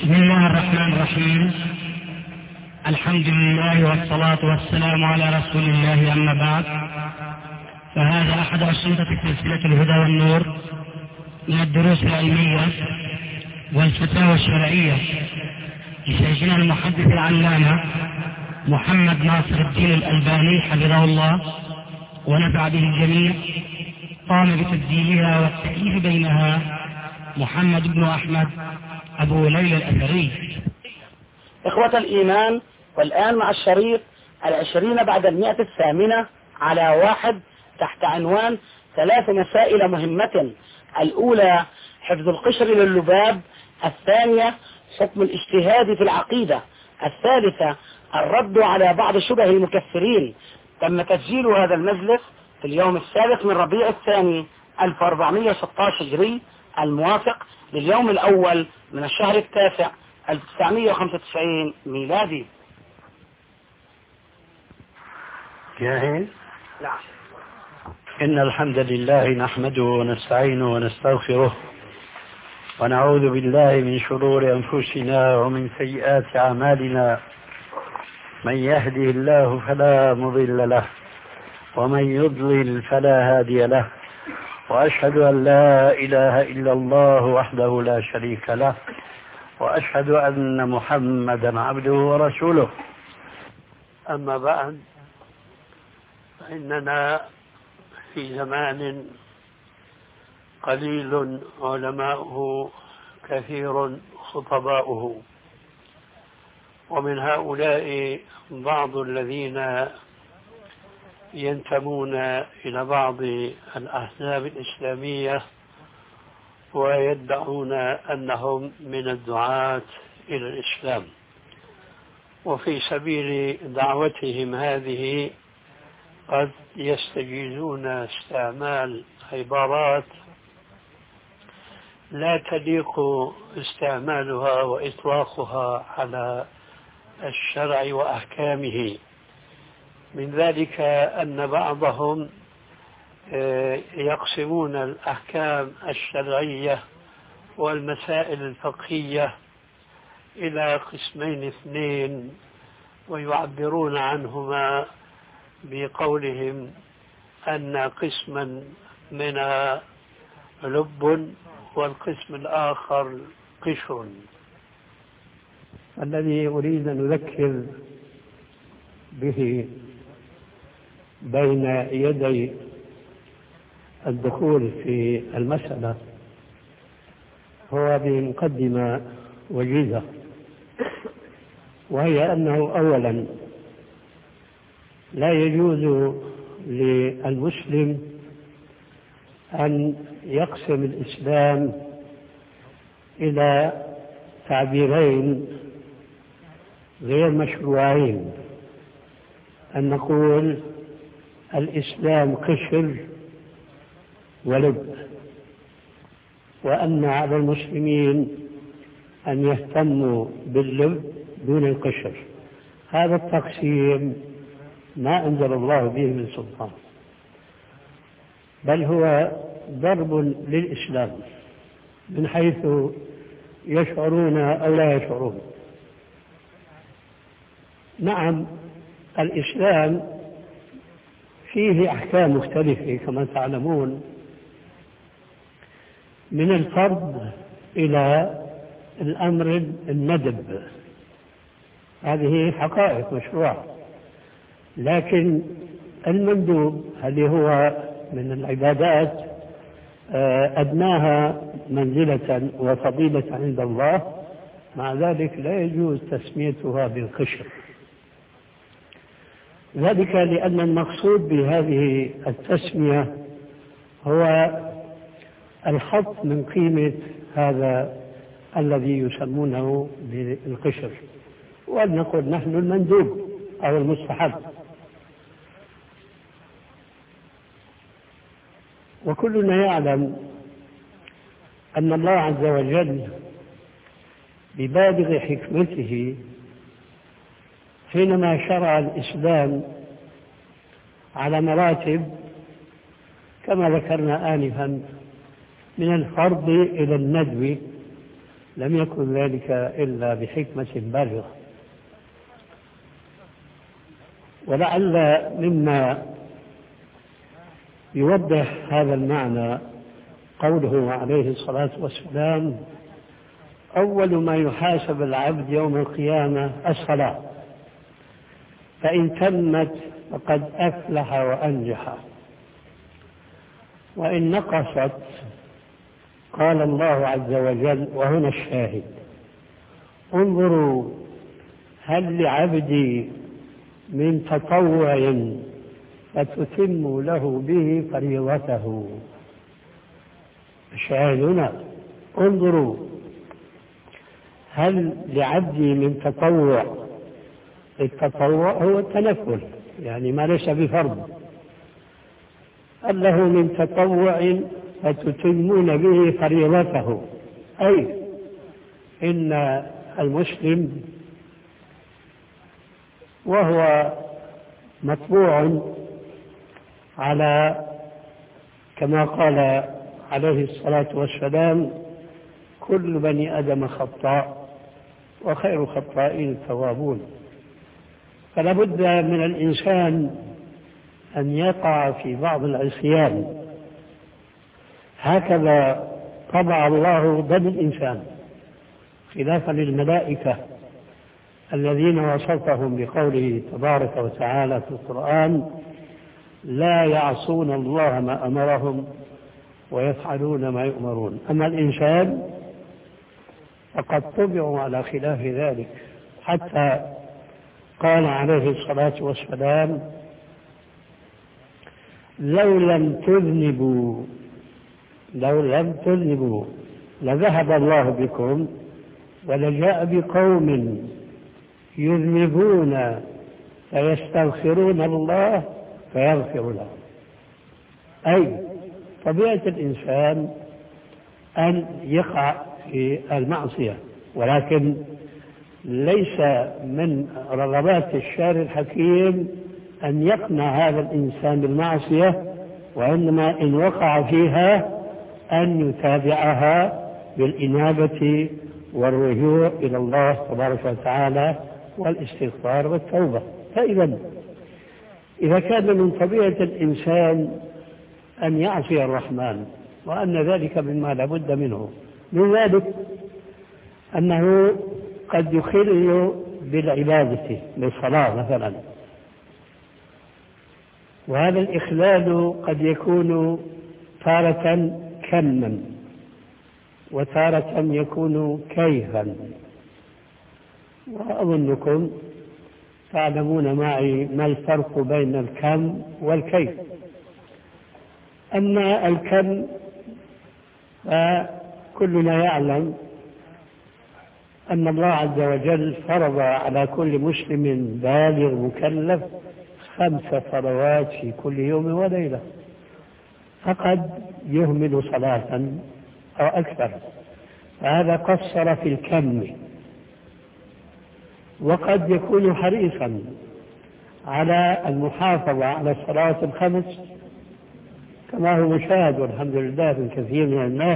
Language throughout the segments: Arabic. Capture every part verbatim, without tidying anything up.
بسم الله الرحمن الرحيم. الحمد لله والصلاة والسلام على رسول الله، أما بعد، فهذا أحد أشرطة سلسلة الهدى والنور من الدروس العلمية والفتاوى الشرعية لشيخنا المحدث العلامة محمد ناصر الدين الألباني حفظه الله ونفع به الجميع. قام بتسجيلها والتأليف بينها محمد بن أحمد أبو ليلى الأثري. إخوة الإيمان، والآن مع الشريط العشرين بعد المئة الثامنة على واحد تحت عنوان ثلاث مسائل مهمة. الأولى حفظ القشر لللباب، الثانية حكم الاجتهاد في العقيدة، الثالثة الرد على بعض شبه المكفرين. تم تسجيل هذا المجلس في اليوم السابق من ربيع الثاني ألف وأربعمئة وستة عشر هجري، الموافق لليوم الأول من الشهر التاسع ألف وتسعمئة وخمسة وتسعين ميلادي. جاهز؟ نعم. إن الحمد لله نحمده ونستعينه ونستغفره ونعوذ بالله من شرور أنفسنا ومن سيئات أعمالنا. من يهده الله فلا مضل له ومن يضلل فلا هادي له، وأشهد أن لا إله إلا الله وحده لا شريك له، وأشهد أن محمدا عبده ورسوله. أما بعد، فإننا في زمان قليل علماؤه كثير خطباؤه، ومن هؤلاء بعض الذين ينتمون إلى بعض الأحزاب الإسلامية ويدعون أنهم من الدعاة إلى الإسلام، وفي سبيل دعوتهم هذه قد يستجيزون استعمال عبارات لا تليق استعمالها وإطلاقها على الشرع وأحكامه. من ذلك أن بعضهم يقسمون الأحكام الشرعية والمسائل الفقهية إلى قسمين اثنين، ويعبرون عنهما بقولهم أن قسما منها لب والقسم الآخر قشر. الذي أريد أن أذكر به بين يدي الدخول في المسألة هو بمقدمة وجيزة، وهي أنه أولا لا يجوز للمسلم أن يقسم الإسلام إلى تعبيرين غير مشروعين، أن نقول الإسلام قشر ولب، وأن على المسلمين أن يهتموا باللب دون القشر. هذا التقسيم ما أنزل الله به من سلطان، بل هو ضرب للإسلام من حيث يشعرون أو لا يشعرون. نعم، الإسلام فيه أحكام مختلفة كما تعلمون، من الفرض إلى الأمر الندب، هذه حقائق مشروعة. لكن المندوب اللي هو من العبادات أدناها منزلة وفضيلة عند الله، مع ذلك لا يجوز تسميتها بالقشر، ذلك لأن المقصود بهذه التسمية هو الحط من قيمة هذا الذي يسمونه بالقشر، ولنقل نحن المندوب أو المستحب. وكلنا يعلم أن الله عز وجل ببالغ حكمته حينما شرع الإسلام على مراتب كما ذكرنا آنفا من الفرض إلى الندب، لم يكن ذلك إلا بحكمة بالغة. ولعل مما يوضح هذا المعنى قوله عليه الصلاة والسلام: أول ما يحاسب العبد يوم القيامة الصلاة، فإن تمت فقد أفلح وأنجح، وإن نقصت قال الله عز وجل، وهنا الشاهد: انظروا هل لعبدي من تطوع فتتم له به فريضته. الشاهد هنا: انظروا هل لعبدي من تطوع. التطوع هو التنفل، يعني ما ليس بفرض. هل له من تطوع فتتمون به فريضته، أي إن المسلم وهو مطبوع على كما قال عليه الصلاة والسلام: كل بني آدم خطاء وخير الخطائين التوابون. فلا بد من الإنسان أن يقع في بعض العصيان، هكذا طبع الله دم الإنسان، خلافا للملائكة الذين وصفهم بقوله تبارك وتعالى في القرآن: لا يعصون الله ما أمرهم ويفعلون ما يؤمرون. أما الإنسان فقد طبعوا على خلاف ذلك، حتى قال عليه الصلاة والسلام: لو لم تذنبوا لو لم تذنبوا لذهب الله بكم ولجاء بقوم يذنبون فيستغفرون الله فيغفر لهم. أي طبيعة الإنسان أن يقع في المعصية، ولكن ليس من رغبات الشارع الحكيم أن يقنع هذا الإنسان بالمعصية، وإنما إن وقع فيها أن يتابعها بالإنابة والرجوع إلى الله تبارك وتعالى والاستغفار والتوبة. فإذا إذا كان من طبيعة الإنسان أن يعصي الرحمن، وأن ذلك مما لا بد منه، من ذلك أنه قد يخل بالعبادة بالصلاة مثلا، وهذا الإخلال قد يكون تارة كما وتارة يكون كيفا، وأظنكم تعلمون معي ما الفرق بين الكم والكيف. أما الكم فكلنا يعلم أن الله عز وجل فرض على كل مسلم بالغ مكلف خمس صلوات في كل يوم وليلة، فقد يهمل صلاة أو أكثر، فهذا قصر في الكم. وقد يكون حريصا على المحافظة على الصلاة الخمس كما هو مشاهد والحمد لله في كثير من الناس،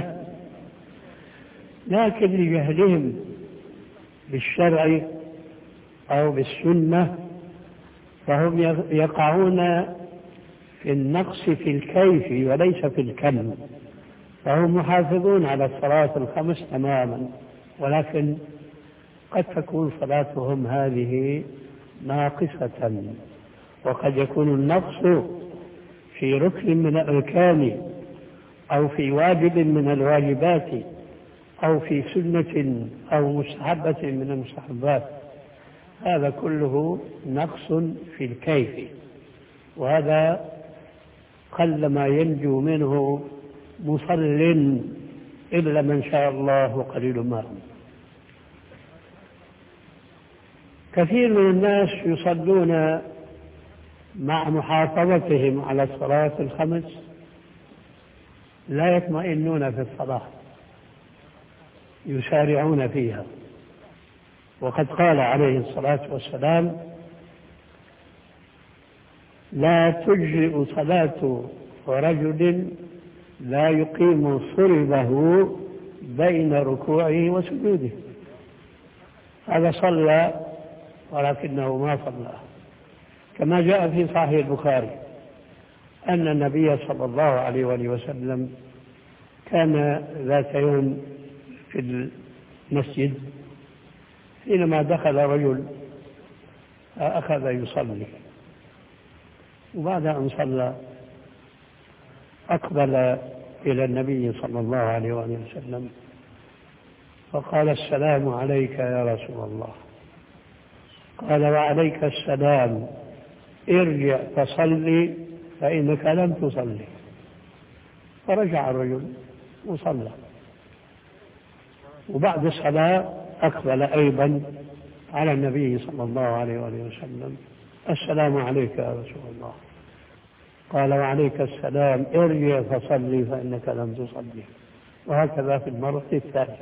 لكن لجهلهم بالشرع أو بالسنة فهم يقعون في النقص في الكيف وليس في الكم، فهم محافظون على الصلاة الخمس تماما، ولكن قد تكون صلاتهم هذه ناقصة، وقد يكون النقص في ركن من الأركان أو في واجب من الواجبات أو في سنة أو مستحبة من المستحبات، هذا كله نقص في الكيف، وهذا قل ما ينجو منه مصل إلا من شاء الله قليل ما هم. كثير من الناس يصلون مع محافظتهم على الصلاة الخمس لا يطمئنون في الصلاة، يسارعون فيها، وقد قال عليه الصلاة والسلام: لا تجزئ صلاة رجل لا يقيم صلبه بين ركوعه وسجوده. هذا صلى ولكنه ما صلى، كما جاء في صحيح البخاري أن النبي صلى الله عليه وآله وسلم كان ذات يوم في المسجد حينما دخل رجل أخذ يصلي، وبعد أن صلى أقبل إلى النبي صلى الله عليه وآله وسلم فقال: السلام عليك يا رسول الله. قال: وعليك السلام، ارجع فصلي فإنك لم تصلي. فرجع الرجل وصلى، وبعد الصلاة أقبل أيضا على النبي صلى الله عليه وآله وسلم: السلام عليك يا رسول الله. قال: وعليك السلام، ارجع فصلي فإنك لم تصلي. وهكذا في المرة الثالثة.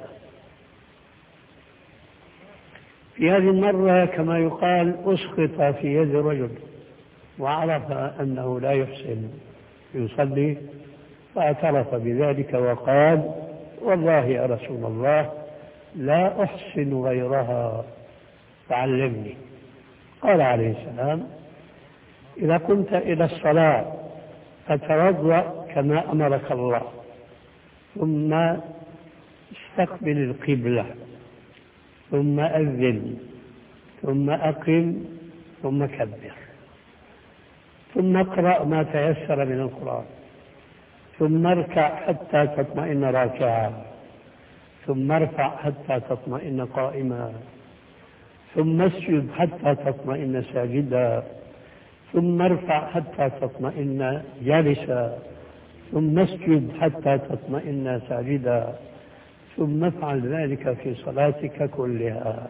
في هذه المرة كما يقال أسقط في يد رجل وعرف أنه لا يحسن يصلي، فاعترف بذلك وقال: والله يا رسول الله لا أحسن غيرها فعلمني. قال عليه السلام: إذا كنت إلى الصلاة فتوضأ كما أمرك الله، ثم استقبل القبلة، ثم أذن، ثم أقم، ثم كبر، ثم اقرأ ما تيسر من القرآن، ثم اركع حتى تطمئن راكعا، ثم ارفع حتى تطمئن قائما، ثم اسجد حتى تطمئن ساجدا، ثم ارفع حتى تطمئن جالسا، ثم اسجد حتى تطمئن ساجدا، ثم افعل ذلك في صلاتك كلها.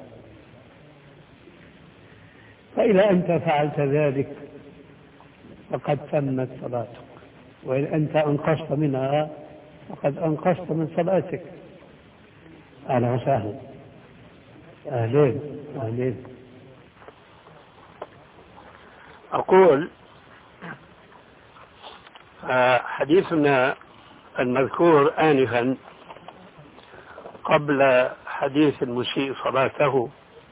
فإذا أنت فعلت ذلك فقد تمت صلاتك، وإن أنت أنقصت منها فقد أنقصت من صلاتك. أهلا وسهلا. أهلين أهلين. أقول حديثنا المذكور آنفا قبل حديث المسيء صلاته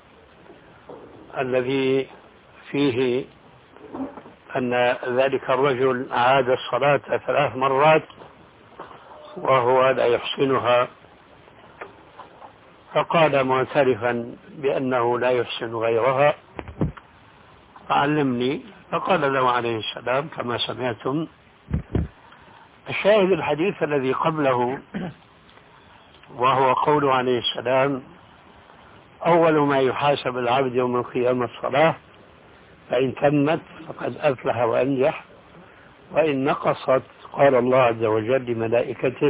الذي فيه أن ذلك الرجل أعاد الصلاة ثلاث مرات وهو لا يحسنها، فقال معترفا بأنه لا يحسن غيرها: فعلمني. فقال له عليه السلام كما سمعتم. الشاهد الحديث الذي قبله وهو قول عليه السلام: أول ما يحاسب العبد يوم القيامة الصلاة، فإن تمت فقد أفلح وأنجح، وإن نقصت قال الله عز وجل لملائكته: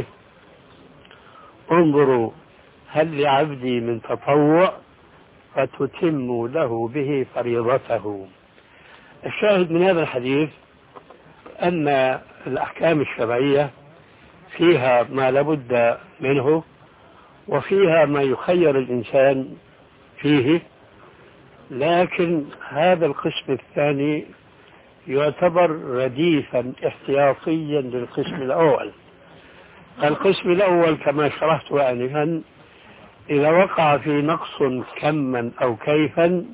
انظروا هل لعبدي من تطوع فتتم له به فريضته. الشاهد من هذا الحديث أن الأحكام الشرعية فيها ما لابد منه، وفيها ما يخير الإنسان فيه، لكن هذا القسم الثاني يعتبر رديفا احتياطيا للقسم الأول. القسم الأول كما شرحت آنفا إذا وقع في نقص كما أو كيفا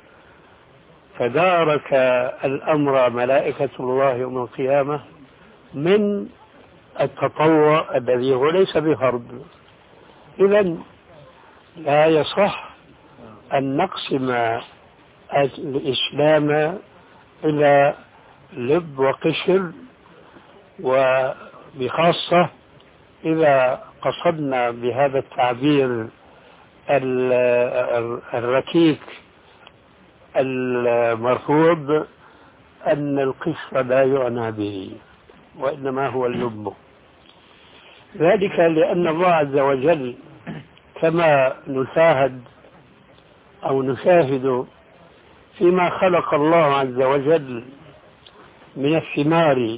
فدارك الأمر ملائكة الله يوم القيامة من التطوع الذي هو ليس بفرض. إذن لا يصح أن نقسم الإسلام إلى لب وقشر، وبخاصة إذا قصدنا بهذا التعبير الركيك المرفوض أن القشر لا يعنى به وإنما هو اللب. ذلك لأن الله عز وجل كما نشاهد أو نشاهد فيما خلق الله عز وجل من الثمار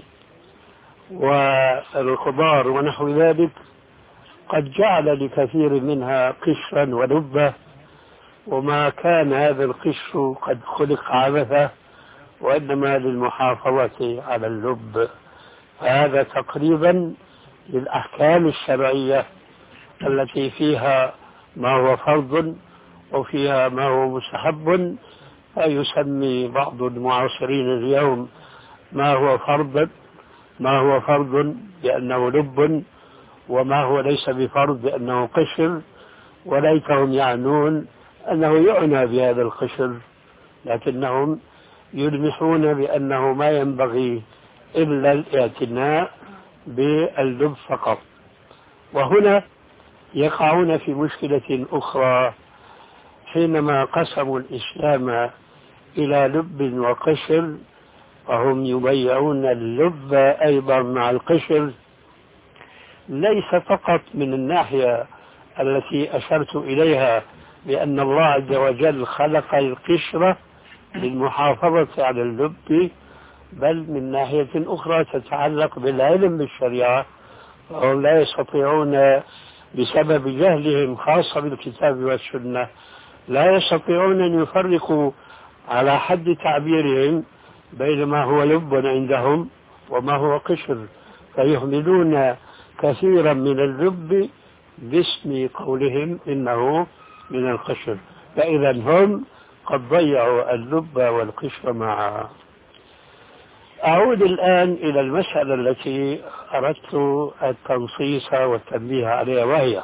والخضار ونحو ذلك قد جعل لكثير منها قشرا ولبة، وما كان هذا القشر قد خلق عبثا وإنما للمحافظة على اللب. فهذا تقريبا للأحكام الشرعية التي فيها ما هو فرض وفيها ما هو مستحب، فيسمي بعض المعاصرين اليوم ما هو فرض ما هو فرض بأنه لب، وما هو ليس بفرض بأنه قشر، وليتهم يعنون أنه يعنى بهذا القشر، لكنهم يلمحون بأنه ما ينبغي إلا الاعتناء باللب فقط. وهنا يقعون في مشكلة أخرى حينما قسموا الإسلام إلى لب وقشر، وهم يبيعون اللب أيضا مع القشر، ليس فقط من الناحية التي أشرت إليها بأن الله عز وجل خلق القشرة للمحافظة على اللب، بل من ناحية أخرى تتعلق بالعلم بالشريعة، وهم لا يستطيعون بسبب جهلهم خاصة بالكتاب والسنة، لا يستطيعون أن يفرقوا على حد تعبيرهم بين ما هو لب عندهم وما هو قشر، فيهملون كثيرا من اللب باسم قولهم إنه من القشر، فإذا هم قد ضيعوا اللب والقشر معا. أعود الآن إلى المسألة التي أردت التنصيص والتنبيه عليها، وهي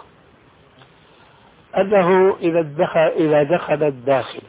أنه إذا دخل, إذا دخل الداخل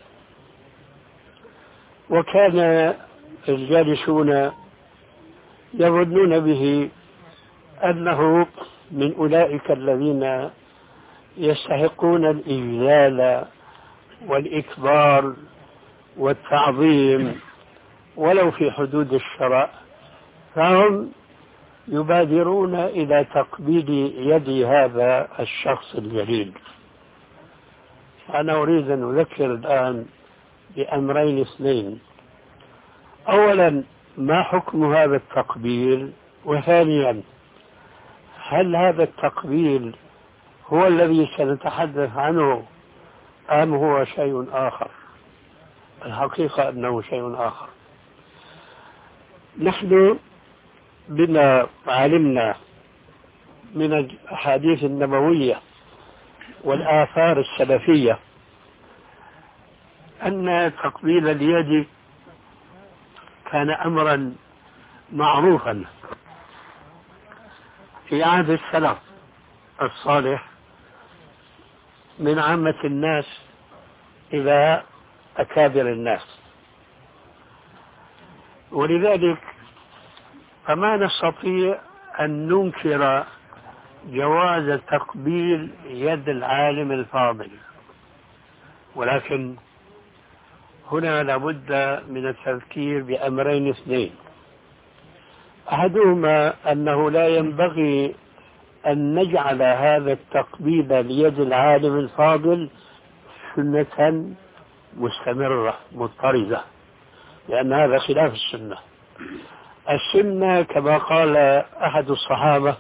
وكان الجالسون يظنون به أنه من أولئك الذين يستحقون الإجلال والإكبار والتعظيم ولو في حدود الشرع، فهم يبادرون إلى تقبيل يد هذا الشخص الجليل. أنا أريد أن أذكر الآن بأمرين اثنين: أولا، ما حكم هذا التقبيل؟ وثانيا، هل هذا التقبيل هو الذي سنتحدث عنه أم هو شيء آخر؟ الحقيقة أنه شيء آخر. نحن بما علمنا من الأحاديث النبوية والآثار السلفية أن تقبيل اليد كان أمرا معروفا في عهد السلف الصالح من عامة الناس إلى أكابر الناس، ولذلك فما نستطيع أن ننكر جواز تقبيل يد العالم الفاضل، ولكن هنا لابد من التذكير بأمرين اثنين: أحدهما أنه لا ينبغي أن نجعل هذا التقبيل ليد العالم الفاضل سنة مستمرة مضطردة، لأن هذا خلاف السنة. السنة كما قال أحد الصحابة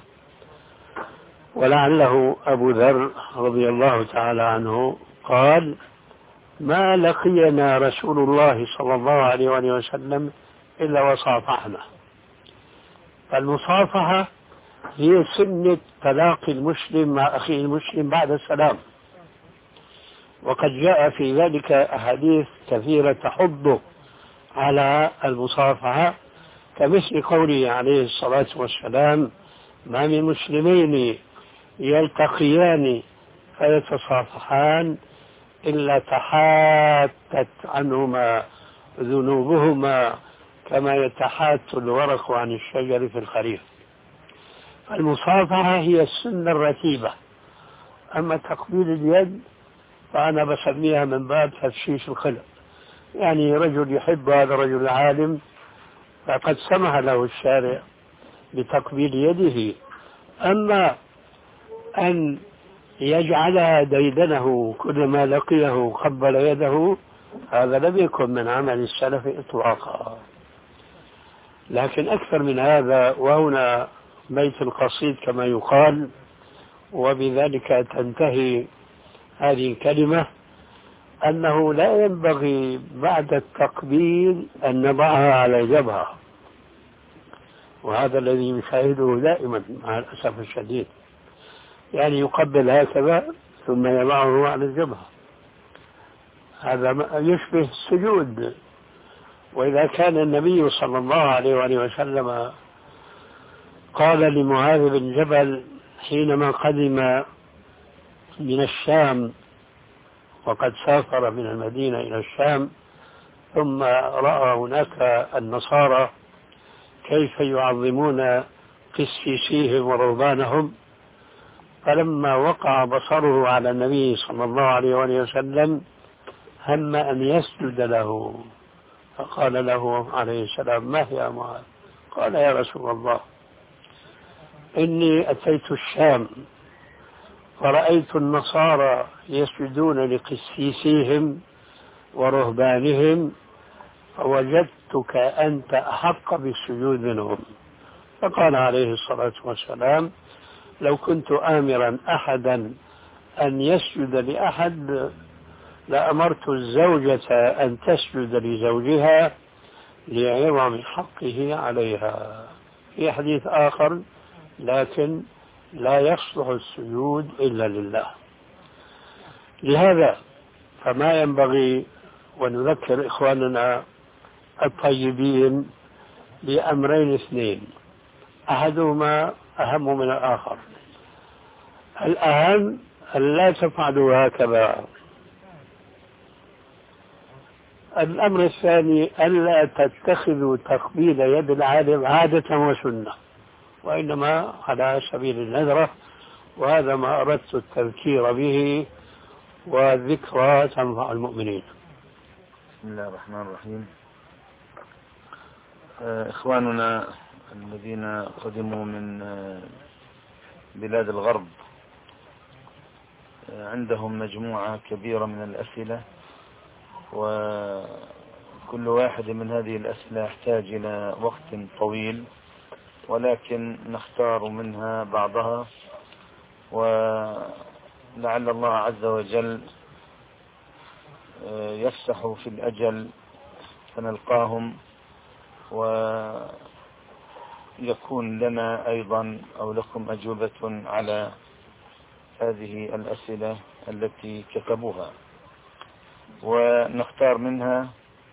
ولعله أبو ذر رضي الله تعالى عنه قال: ما لقينا رسول الله صلى الله عليه وسلم إلا وصافحنا. فالمصافحة هي سنة تلاقي المسلم مع أخيه المسلم بعد السلام، وقد جاء في ذلك أحاديث كثيرة تحض على المصافحة، كمثل قوله عليه الصلاة والسلام: ما من مسلمين يلتقيان فيتصافحان إلا تحاتت عنهما ذنوبهما كما يتحات الورق عن الشجر في الخريف. المصافحة هي السنة الرتيبة. أما تقبيل اليد فأنا بسميها من باب تفشيش الخلق، يعني رجل يحب هذا الرجل العالم فقد سمح له الشارع بتقبيل يده. أما أن يجعلها ديدنه كلما لقيه قبل يده، هذا لم يكن من عمل السلف إطلاقا. لكن أكثر من هذا، وهنا بيت القصيد كما يقال، وبذلك تنتهي هذه الكلمة، أنه لا ينبغي بعد التقبيل أن نضعها على جبهة، وهذا الذي نشاهده دائما مع الأسف الشديد. يعني يقبل هكذا ثم يضعه على الجبهة، هذا يشبه السجود. وإذا كان النبي صلى الله عليه وآله وسلم قال لمعاذ بن جبل حينما قدم من الشام، وقد سافر من المدينة إلى الشام، ثم رأى هناك النصارى كيف يعظمون قسيسيهم ورهبانهم، فلما وقع بصره على النبي صلى الله عليه وآله وسلم هم أن يسجد له، فقال له عليه السلام: ما هي يا معاذ؟ قال: يا رسول الله، إني أتيت الشام فرأيت النصارى يسجدون لقسيسيهم ورهبانهم، فوجدتك أنت أحق بالسجود منهم. فقال عليه الصلاة والسلام: لو كنت آمرا أحدا أن يسجد لأحد لأمرت الزوجة أن تسجد لزوجها لعظم حقه عليها. في حديث آخر: لكن لا يصلح السجود إلا لله. لهذا فما ينبغي، ونذكر إخواننا الطيبين بأمرين اثنين، أحدهما أهم من الآخر. الأهم أن لا تفعلوا هكذا. الأمر الثاني ألا تتخذوا تقبيل يد العالم عادة وسنة، وإنما على سبيل النذرة، وهذا ما أردت التذكير به، والذكرى تنفع المؤمنين. بسم الله الرحمن الرحيم. إخواننا الذين قدموا من بلاد الغرب عندهم مجموعة كبيرة من الأسئلة، وكل واحد من هذه الأسئلة يحتاج إلى وقت طويل، ولكن نختار منها بعضها، ولعل الله عز وجل يفسح في الأجل فنلقاهم، ويكون لنا أيضا أو لكم أجوبة على هذه الأسئلة التي كتبوها، ونختار منها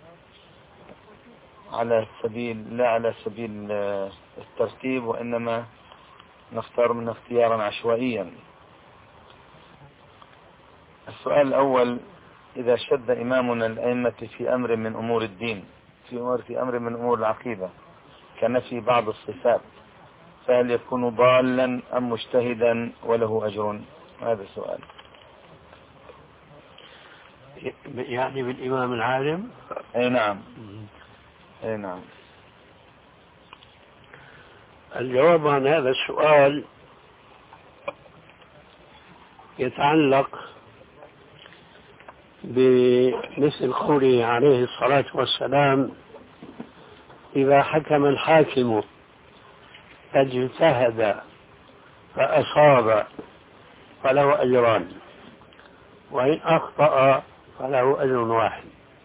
على سبيل لا على سبيل الترتيب، وإنما نختار منها اختيارا عشوائيا. السؤال الأول: إذا شد إمامنا الأئمة في أمر من أمور الدين، في أمر في أمر من أمور العقيدة كنفي بعض الصفات، فهل يكون ضالا أم مجتهدا وله أجر؟ هذا السؤال. يعني بالإمام العالم؟ أي نعم. أي نعم. الجواب عن هذا السؤال يتعلق بمثل قوله عليه الصلاة والسلام: إذا حكم الحاكم فاجتهد فأصاب فله أجران، وإن أخطأ فله أجر واحد.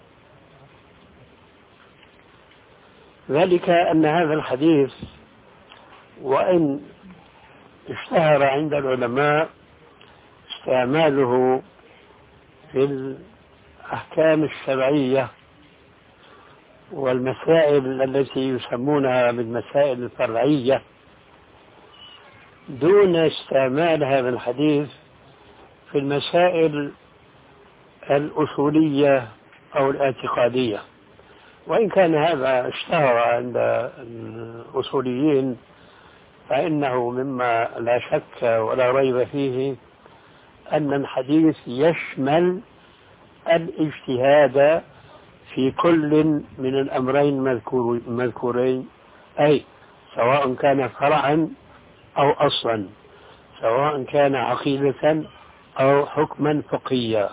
ذلك أن هذا الحديث وإن اشتهر عند العلماء استعماله في الأحكام الشرعية والمسائل التي يسمونها بالمسائل الفرعية، دون استعمال هذا الحديث في المسائل الأصولية أو الاعتقادية. وإن كان هذا اشتهر عند الأصوليين، فإنه مما لا شك ولا ريب فيه أن الحديث يشمل الاجتهاد في كل من الأمرين المذكورين، أي سواء كان فرعا أو أصلا، سواء كان عقيدة أو حكما فقهيا.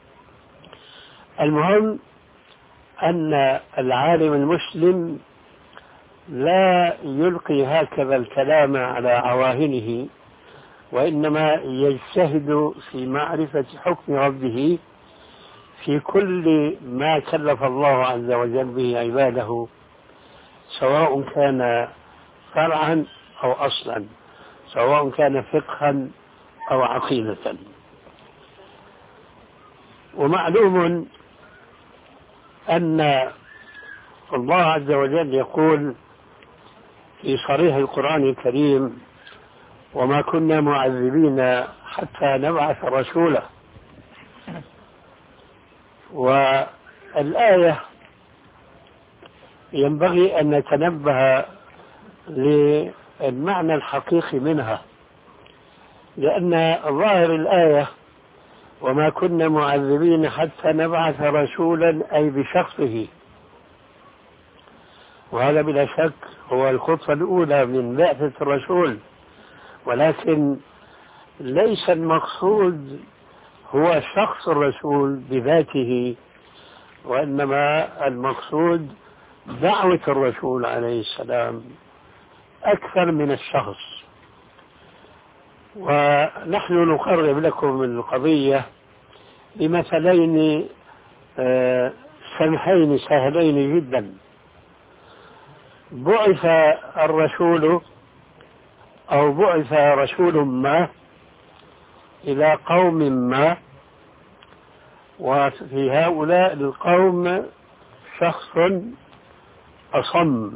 المهم أن العالم المسلم لا يلقي هكذا الكلام على عواهنه، وإنما يجتهد في معرفة حكم ربه في كل ما كلف الله عز وجل به عباده، سواء كان فرعا أو أصلا، سواء كان فقها أو عقيدة. ومعلوم أن الله عز وجل يقول في صريح القرآن الكريم: وما كنا معذبين حتى نبعث رسولا. والآية ينبغي أن نتنبه للمعنى الحقيقي منها، لأن ظاهر الآية وما كنا معذبين حتى نبعث رسولا أي بشخصه، وهذا بلا شك هو الخطوة الأولى من بعثة الرسول، ولكن ليس المقصود هو شخص الرسول بذاته، وإنما المقصود دعوة الرسول عليه السلام أكثر من الشخص. ونحن نقرب لكم القضية بمثلين سمحين سهلين جدا. بعث الرسول أو بعث رسول ما إلى قوم ما، وفي هؤلاء القوم شخص أصم،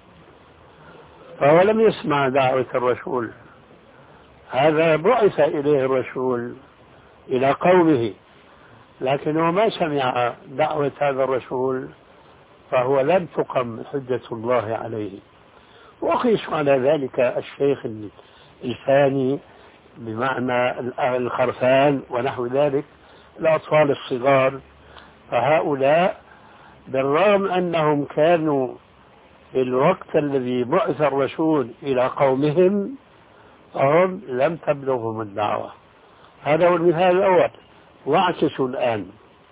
فهو لم يسمع دعوة الرسول، هذا بعث إليه الرسول إلى قومه، لكنه ما سمع دعوة هذا الرسول، فهو لم تقم حجة الله عليه. وقيس على ذلك الشيخ الثاني بمعنى الخرفان ونحو ذلك، الأطفال الصغار، فهؤلاء بالرغم أنهم كانوا في الوقت الذي بعث الرسول إلى قومهم فهم لم تبلغهم الدعوة. هذا هو المثال الأول. واعكسوا الآن،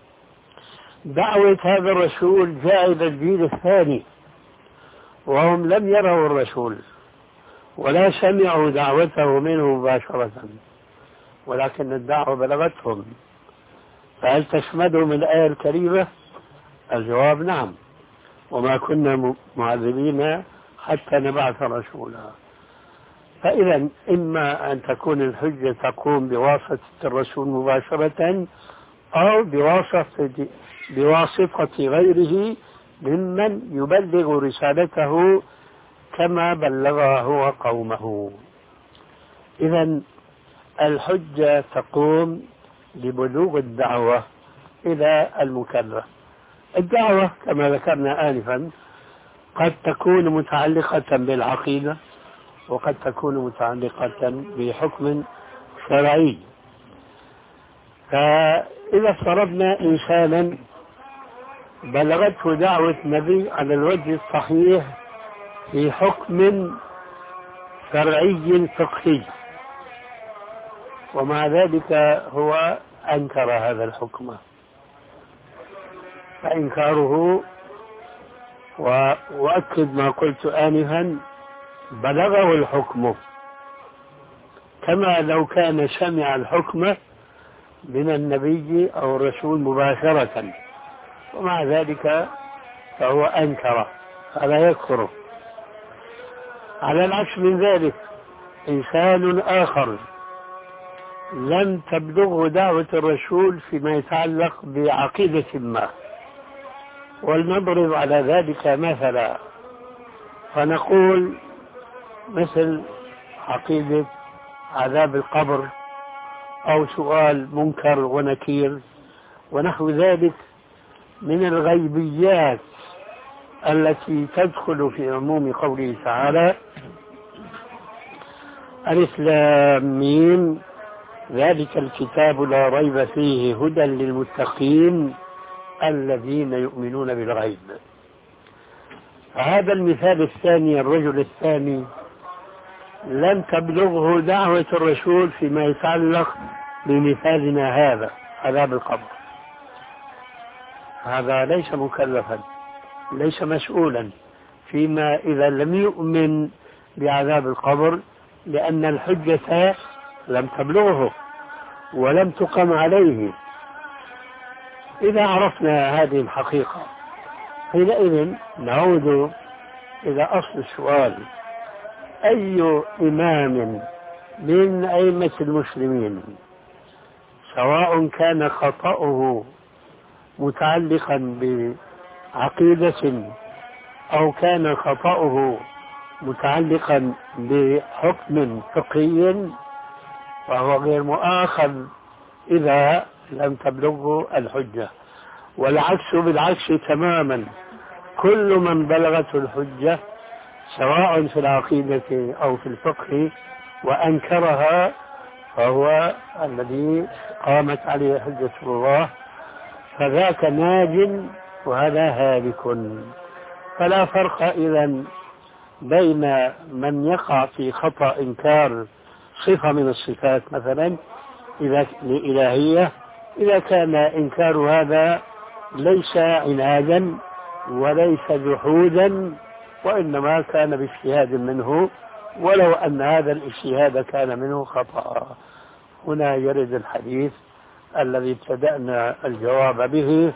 دعوة هذا الرسول جاء إلى الجيل الثاني وهم لم يروا الرسول ولا سمعوا دعوته منه مباشرة، ولكن الدعوة بلغتهم، فهل تشملهم الآية الكريمة؟ الجواب نعم، وما كنا معذبين حتى نبعث رسولا. فإذا إما أن تكون الحجة تقوم بواسطة الرسول مباشرة أو بواسطة بواسطة غيره ممن يبلغ رسالته كما بلغها هو قومه. إذا الحجة تقوم ببلوغ الدعوة إلى المكلف. الدعوة كما ذكرنا آنفا قد تكون متعلقة بالعقيدة وقد تكون متعلقة بحكم شرعي. فإذا افترضنا إنسانا بلغته دعوة النبي على الوجه الصحيح في حكم شرعي فقهي، ومع ذلك هو أنكر هذا الحكم، فإنكاره وأؤكد ما قلت آنفا بلغه الحكم كما لو كان سمع الحكم من النبي أو الرسول مباشرة، ومع ذلك فهو أنكر، هذا يكفر. على العكس من ذلك إنسان آخر لم تبلغه دعوة الرسول فيما يتعلق بعقيدة ما، ولنضرب على ذلك مثلا، فنقول مثل عقيدة عذاب القبر أو سؤال منكر ونكير ونحو ذلك من الغيبيات التي تدخل في عموم قوله تعالى: ألف لام ميم ذلك الكتاب لا ريب فيه هدى للمتقين الذين يؤمنون بالغيب. هذا المثال الثاني، الرجل الثاني لم تبلغه دعوة الرسول فيما يتعلق بمثالنا هذا عذاب القبر، هذا ليس مكلفا، ليس مسؤولا فيما إذا لم يؤمن بعذاب القبر، لأن الحجة لم تبلغه ولم تقم عليه. إذا عرفنا هذه الحقيقة حينئذ نعود إلى أصل السؤال: أي إمام من أئمة المسلمين، سواء كان خطأه متعلقا بعقيدة أو كان خطأه متعلقا بحكم فقهي، فهو غير مؤاخذ إذا لم تبلغه الحجة. والعكس بالعكس تماما، كل من بلغته الحجة سواء في العقيدة أو في الفقه وأنكرها فهو الذي قامت عليه حجة الله، فذاك ناج وهذا هالك. فلا فرق إذن بين من يقع في خطأ إنكار صفة من الصفات مثلا إذا الإلهية، إذا كان إنكار هذا ليس عنادا وليس جحودا، وإنما كان باجتهاد منه، ولو أن هذا الاجتهاد كان منه خطأ. هنا يرد الحديث الذي ابتدأنا الجواب به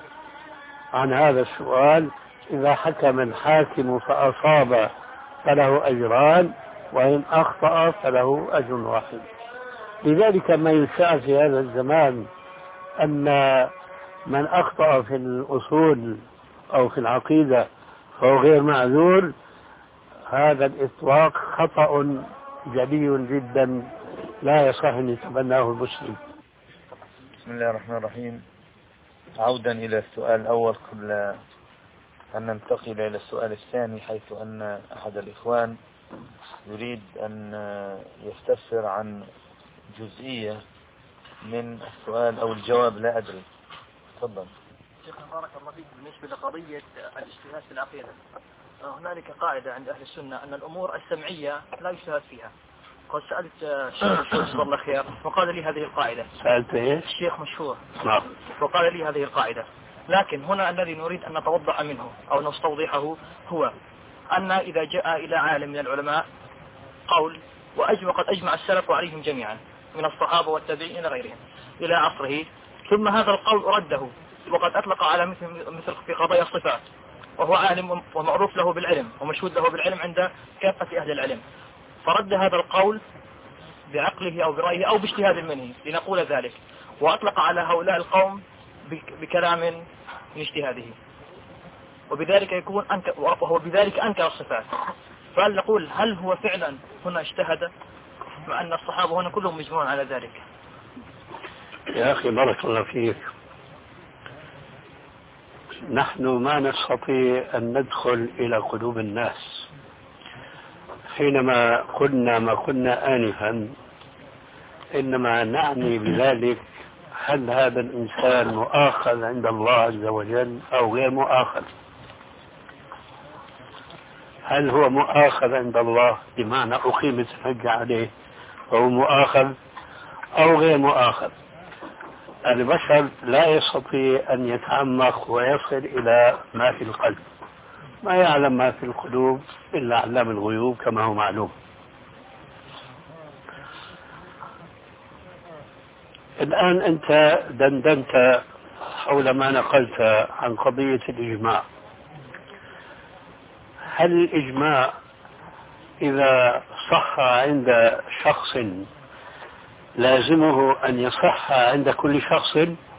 عن هذا السؤال: إذا حكم الحاكم فأصاب فله أجران، وإن أخطأ فله أجر واحد. لذلك ما يشاع في هذا الزمان أن من أخطأ في الأصول أو في العقيدة فهو غير معذور، هذا الإطلاق خطأ جلي جدا لا يصح أن يتبناه المسلم. بسم الله الرحمن الرحيم. عودا إلى السؤال الأول قبل أن ننتقل إلى السؤال الثاني، حيث أن أحد الإخوان يريد أن يستفسر عن جزئية من السؤال أو الجواب، لا أدري. تفضل. شيخنا بارك الله فيك. بالنسبة لقضية الاجتهاد في العقيدة، هنالك قاعدة عند أهل السنة أن الأمور السمعية لا يجتهد فيها. قد سألت الشيخ مشهور الله خير وقال لي هذه القاعدة. سألت إيش؟ الشيخ مشهور نعم. وقال لي هذه القاعدة، لكن هنا الذي نريد أن نتوضأ منه أو نستوضحه هو أن إذا جاء إلى عالم من العلماء قول وأجمع قد أجمع السلف عليهم جميعا من الصحابة والتابعين إلى غيرهم إلى عصره، ثم هذا القول رده وقد أطلق على مثل مثل في قضايا الصفات، وهو عالم ومعروف له بالعلم ومشهود له بالعلم عند كافة أهل العلم، فرد هذا القول بعقله أو برأيه أو باجتهاد منه لنقول ذلك، وأطلق على هؤلاء القوم بكلام من اجتهاده، وبذلك يكون أنكر، وهو بذلك أنكر الصفات. فهل نقول هل هو فعلا هنا اجتهد مع أن الصحابة هنا كلهم مجمعون على ذلك؟ يا أخي بارك الله فيك، نحن ما نستطيع أن ندخل إلى قلوب الناس. حينما قلنا ما قلنا آنفا إنما نعني بذلك هل هذا الإنسان مؤاخذ عند الله عز وجل أو غير مؤاخذ. هل هو مؤاخذ عند الله بمعنى أقيمت الحجة عليه فهو مؤاخذ أو غير مؤاخذ؟ البشر لا يستطيع أن يتعمق ويصل إلى ما في القلب، ما يعلم ما في القلوب إلا علام الغيوب كما هو معلوم. الآن أنت دندنت حول ما نقلت عن قضية الإجماع. هل الإجماع إذا صح عند شخص لازمه أن يصح عند كل شخص؟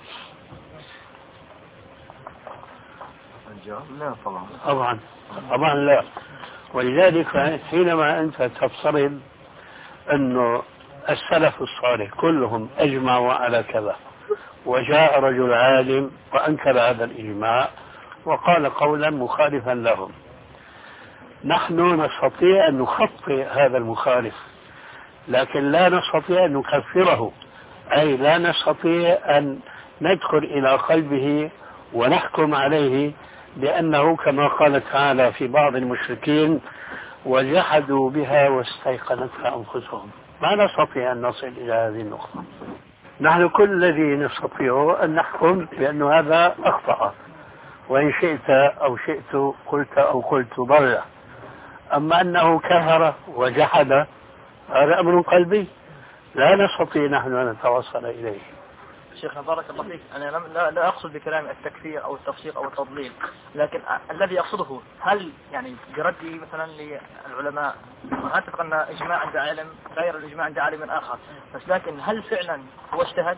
الجواب لا طبعا. طبعا طبعا لا. ولذلك حينما أنت تفترض أنه السلف الصالح كلهم أجمعوا على كذا، وجاء رجل عالم وأنكر هذا الإجماع وقال قولا مخالفا لهم، نحن نستطيع أن نخطئ هذا المخالف، لكن لا نستطيع أن نكفره، أي لا نستطيع أن ندخل إلى قلبه ونحكم عليه بأنه كما قال تعالى في بعض المشركين وجحدوا بها واستيقنتها أنفسهم. ما نستطيع أن نصل إلى هذه النقطة. نحن كل الذي نستطيع أن نحكم بأن هذا أخطأ، وإن شئت أو شئت قلت أو قلت ضل. أما أنه كفر وجحد هذا أمر قلبي لا نستطيع نحن أن نتوصل إليه. شيخنا بارك الله فيك، أنا لم لا, لا أقصد بكلام التكفير أو التفسيق أو التضليل، لكن الذي أقصده هل يعني بردي مثلا للعلماء، أعتقد أن إجماع عند عالم غير الإجماع عند عالم آخر، بس لكن هل فعلا هو اجتهد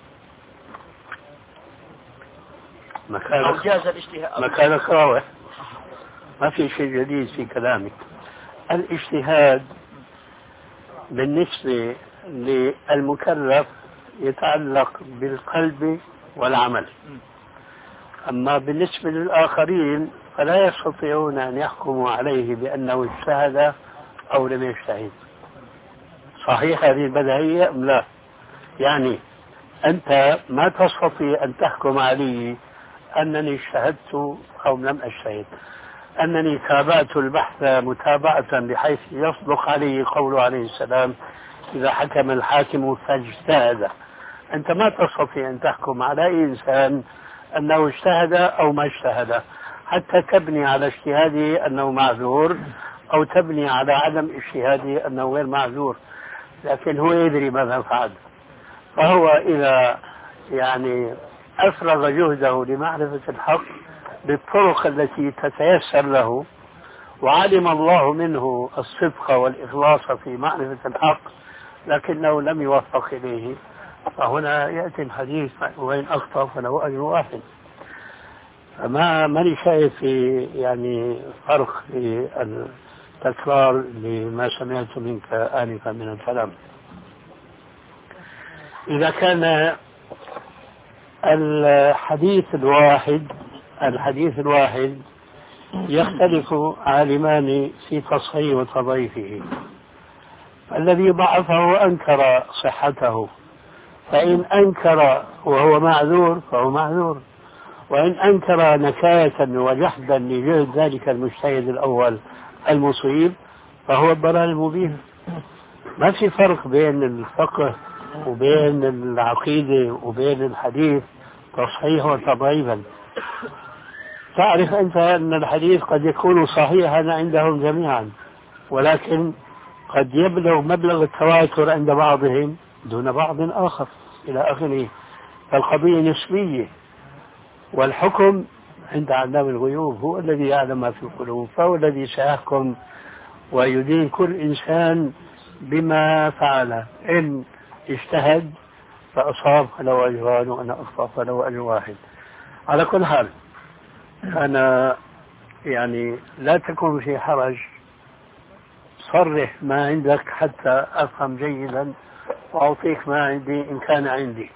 أو جاز الاجتهاد؟ مكانك راوح، ما في شيء جديد في كلامك. الاجتهاد بالنسبة للمكلف يتعلق بالقلب والعمل، أما بالنسبة للآخرين فلا يستطيعون أن يحكموا عليه بأنه اجتهد أو لم يجتهد. صحيح هذه البديهية أم لا؟ يعني أنت ما تستطيع أن تحكم علي أنني اجتهدت أو لم أجتهد، أنني تابعت البحث متابعة بحيث يصدق عليه قوله عليه السلام إذا حكم الحاكم فاجتهد. أنت ما تستطيع أن تحكم على أي إنسان أنه اجتهد أو ما اجتهد، حتى تبني على اجتهاده أنه معذور أو تبني على عدم اجتهاده أنه غير معذور، لكن هو يدري ماذا فعل. فهو إذا يعني أفرغ جهده لمعرفة الحق بالطرق التي تتيسر له، وعلم الله منه الصدق والإخلاص في معرفة الحق لكنه لم يوفق إليه، فهنا يأتي الحديث وإن أخطأ فله أجر واحد. فما ماني شايف في يعني فرق في التكرار لما سمعت منك آنفا من الكلام. إذا كان الحديث الواحد الحديث الواحد يختلف عالمان في تصحيح وتضعيفه، الذي ضعفه أنكر صحته، فإن أنكر وهو معذور فهو معذور، وإن أنكر نكاية وجحدا لجهد ذلك المجتهد الأول المصيب فهو الضلال المبين. ما في فرق بين الفقه وبين العقيدة وبين الحديث تصحيح وتضعيفا. تعرف أنت أن الحديث قد يكون صحيحا عندهم جميعا، ولكن قد يبلغ مبلغ التواتر عند بعضهم دون بعض آخر إلى آخره. فالقضية نسبية، والحكم عند علام الغيوب هو الذي يعلم ما في القلوب، فهو الذي سيحكم ويدين كل إنسان بما فعل. إن اجتهد فأصاب فله أجران، وأن أخطأ فله أجر واحد. على كل حال أنا يعني لا تكون في حرج، صرح ما عندك حتى أفهم جيدا وأعطيك ما عندي إن كان عندي.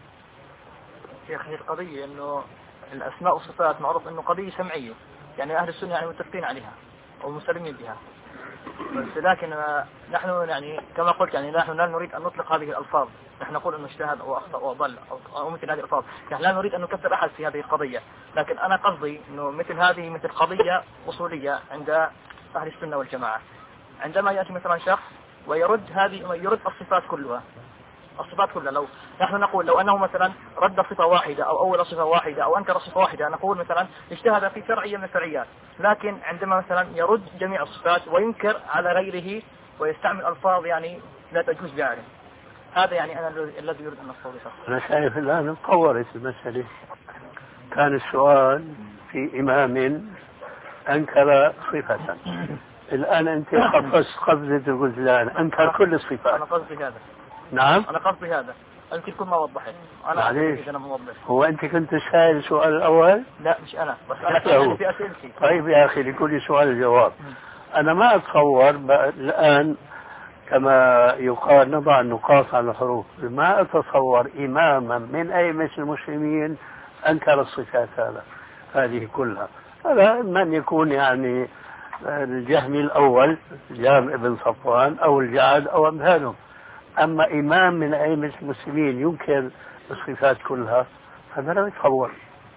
يا أخي القضية إنه الأسماء والصفات معروف إنه قضية سمعية، يعني أهل السنة يعني متفقين عليها ومسلمين بها، بس لكن نحن يعني كما قلت يعني نحن لا نريد أن نطلق هذه الألفاظ، نحن نقول أنه اجتهد أو أخطأ أو ضل أو مثل هذه الألفاظ، نحن لا نريد أن نكفر أحد في هذه القضية، لكن أنا قصدي أنه مثل هذه مثل قضية أصولية عند أهل السنة والجماعة، عندما يأتي مثلا شخص ويرد هذه يرد الصفات كلها الصفات كلها، لو نحن نقول لو أنه مثلا رد صفة واحدة أو أول صفة واحدة أو أنكر صفة واحدة، نقول مثلا اجتهد في فرعية من الفرعيات، لكن عندما مثلا يرد جميع الصفات وينكر على غيره ويستعمل ألفاظ يعني لا تجوز بعالم، هذا يعني أنا الذي يريد أن نستوضحه. أنا شايف الآن تطورت المسألة. كان السؤال في إمام أنكر صفة، الآن أنت قفزت قفزة الغزلان أنكر كل الصفات. أنا قصدي هذا. نعم أنا قصدي هذا، أنت كل ما وضحت. أنا معليش، أنا موضح. هو أنت كنت سائل السؤال الأول؟ لا مش أنا، بس أنا في, في أسئلتي. طيب يا أخي لكل سؤال جواب. أنا ما أتصور الآن كما يقال نضع النقاط على الحروف، ما أتصور إماما من أئمة المسلمين أنكر الصفات هذا هذه كلها. هذا من يكون يعني الجهمي الأول جهم ابن صفوان أو الجعد أو أمثالهم، أما إمام من أئمة المسلمين ينكر الصفات كلها هذا لا يتصور.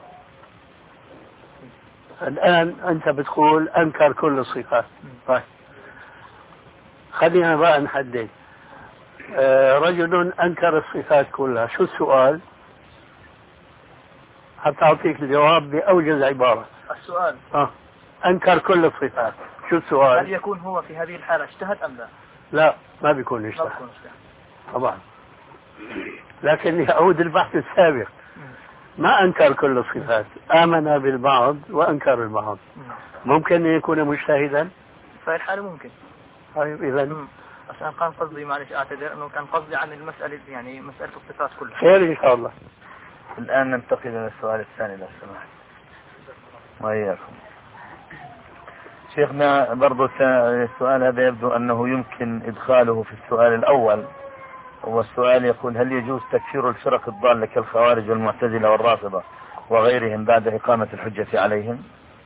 الآن أنت بتقول أنكر كل الصفات. طيب خلينا بقى نحدد. آه رجل أنكر الصفات كلها، شو السؤال؟ حتى أعطيك الجواب بأوجز عبارة. السؤال آه. أنكر كل الصفات، شو السؤال؟ هل يكون هو في هذه الحالة اجتهد أم لا؟ لا ما بيكون اجتهد. ما بيكون اجتهد طبعا. لكن يعود البحث السابق، ما أنكر كل الصفات، آمن بالبعض وأنكر البعض. ممكن أن يكون مجتهدا؟ في الحال ممكن. طيب إذا بس أنا كان قصدي، معلش أعتذر، أنه كان قصدي عن المسألة، يعني مسألة الصفات كلها. خير إن شاء الله. الآن ننتقل إلى السؤال الثاني لو سمحت. وإياكم. شيخنا برضو السؤال هذا يبدو أنه يمكن إدخاله في السؤال الأول، والسؤال يقول: هل يجوز تكفير الفرق الضالة كالخوارج والمعتزلة والرافضة وغيرهم بعد إقامة الحجة عليهم؟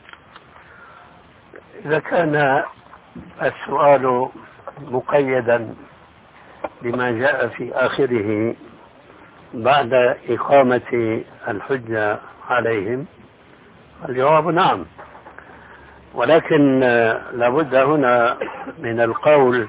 إذا كان السؤال مقيدا بما جاء في آخره بعد إقامة الحجة عليهم، الجواب نعم، ولكن لابد هنا من القول: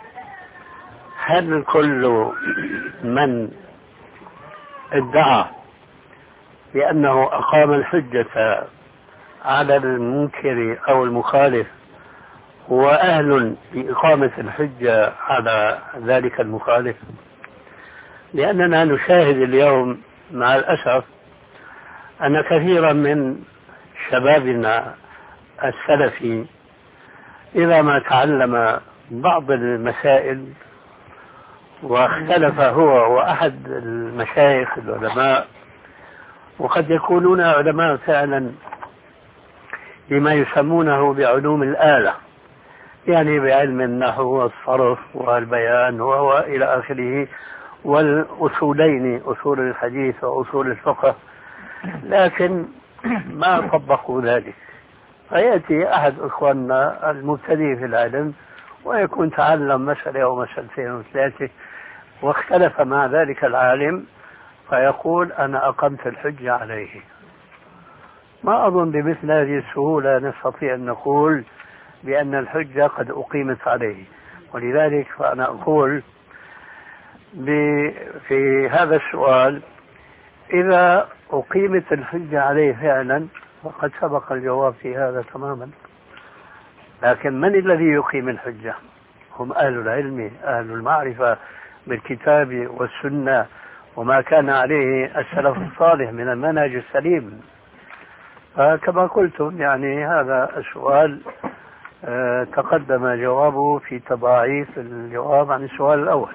هل كل من ادعى بأنه أقام الحجة على المنكر أو المخالف هو أهل بإقامة الحجة على ذلك المخالف؟ لأننا نشاهد اليوم مع الأسف أن كثيرا من شبابنا السلفي إذا ما تعلم بعض المسائل واختلف هو وأحد المشايخ العلماء، وقد يكونون علماء فعلا بما يسمونه بعلوم الآلة، يعني بعلم النحو والصرف والبيان وهو إلى آخره، والأصولين، أصول الحديث وأصول الفقه، لكن ما طبقوا ذلك. فيأتي أحد إخواننا المبتدئ في العلم ويكون تعلم مسألة أو مسألتين أو ثلاثة واختلف مع ذلك العالم فيقول: أنا أقمت الحجة عليه. ما أظن بمثل هذه السهولة نستطيع أن نقول بأن الحجة قد أقيمت عليه. ولذلك فأنا أقول في هذا السؤال: إذا أقيمت الحجة عليه فعلا فقد سبق الجواب في هذا تماما. لكن من الذي يقيم الحجة؟ هم أهل العلم، أهل المعرفة بالكتاب والسنة وما كان عليه السلف الصالح من المنهج السليم. فكما قلتم يعني هذا السؤال آه تقدم جوابه في تضاعيف الجواب عن السؤال الأول.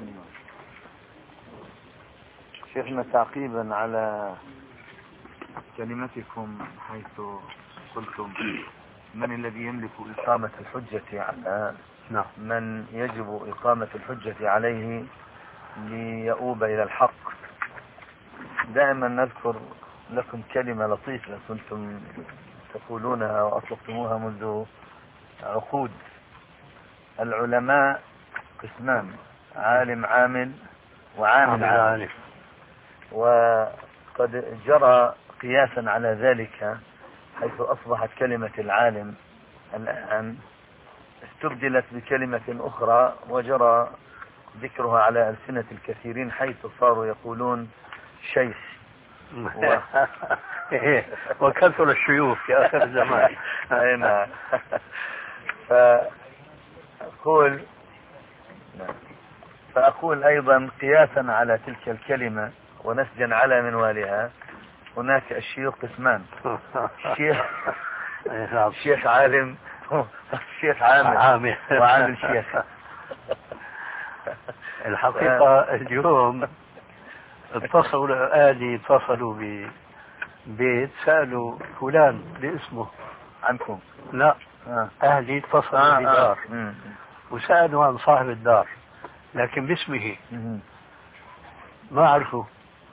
شيخنا تعقيبا على كلمتكم حيث قلتم: من الذي يملك إقامة الحجة على نعم. من يجب إقامة الحجة عليه ليؤوب إلى الحق، دائما نذكر لكم كلمة لطيفة كنتم تقولونها وأطلقتموها منذ عقود: العلماء قسمان، عالم عامل وعامل عامل. وقد جرى قياسا على ذلك حيث أصبحت كلمة العالم الآن استبدلت بكلمة أخرى وجرى ذكرها على ألسنة الكثيرين حيث صاروا يقولون شيخ و... وكثر الشيوخ في آخر الزمان. نعم. فأقول فأقول أيضا قياسا على تلك الكلمة ونسجا على منوالها: هناك الشيوخ قسمان، شيخ شيخ عالم، شيخ عامل وعامل شيخ. الحقيقة اليوم اتصلوا آلي اتصلوا ببيت سألوا فلان باسمه عنكم؟ لا آه. أهلي اتصلوا آه بدار آه. وسألوا عن صاحب الدار لكن باسمه مم. ما عرفوا.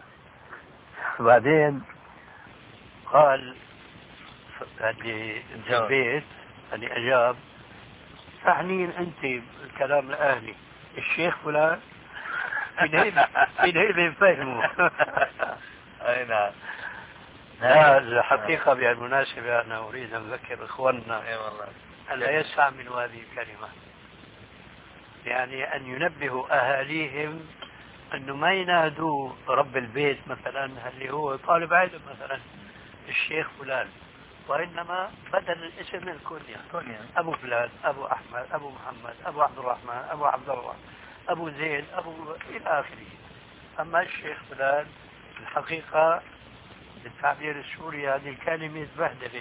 بعدين قال اللي في البيت اللي أجاب: تعنين أنت الكلام الأهلي الشيخ فلان؟ في نهيب فهموا. أي نعم. لا الحقيقة بالمناسبة أنا أريد أن أذكر إخواننا أن لا يستعملوا هذه الكلمة، يعني أن ينبهوا أهاليهم أنه ما ينادوا رب البيت مثلا اللي هو طالب علم مثلا الشيخ فلان، وإنما بدل الاسم الكنية: أبو فلان، أبو أحمد، أبو محمد، أبو عبد الرحمن، أبو عبد الله، أبو زيد، أبو إلى آخره. أما الشيخ فلان الحقيقة بالتعبير السوري هذه الكلمة بهدلت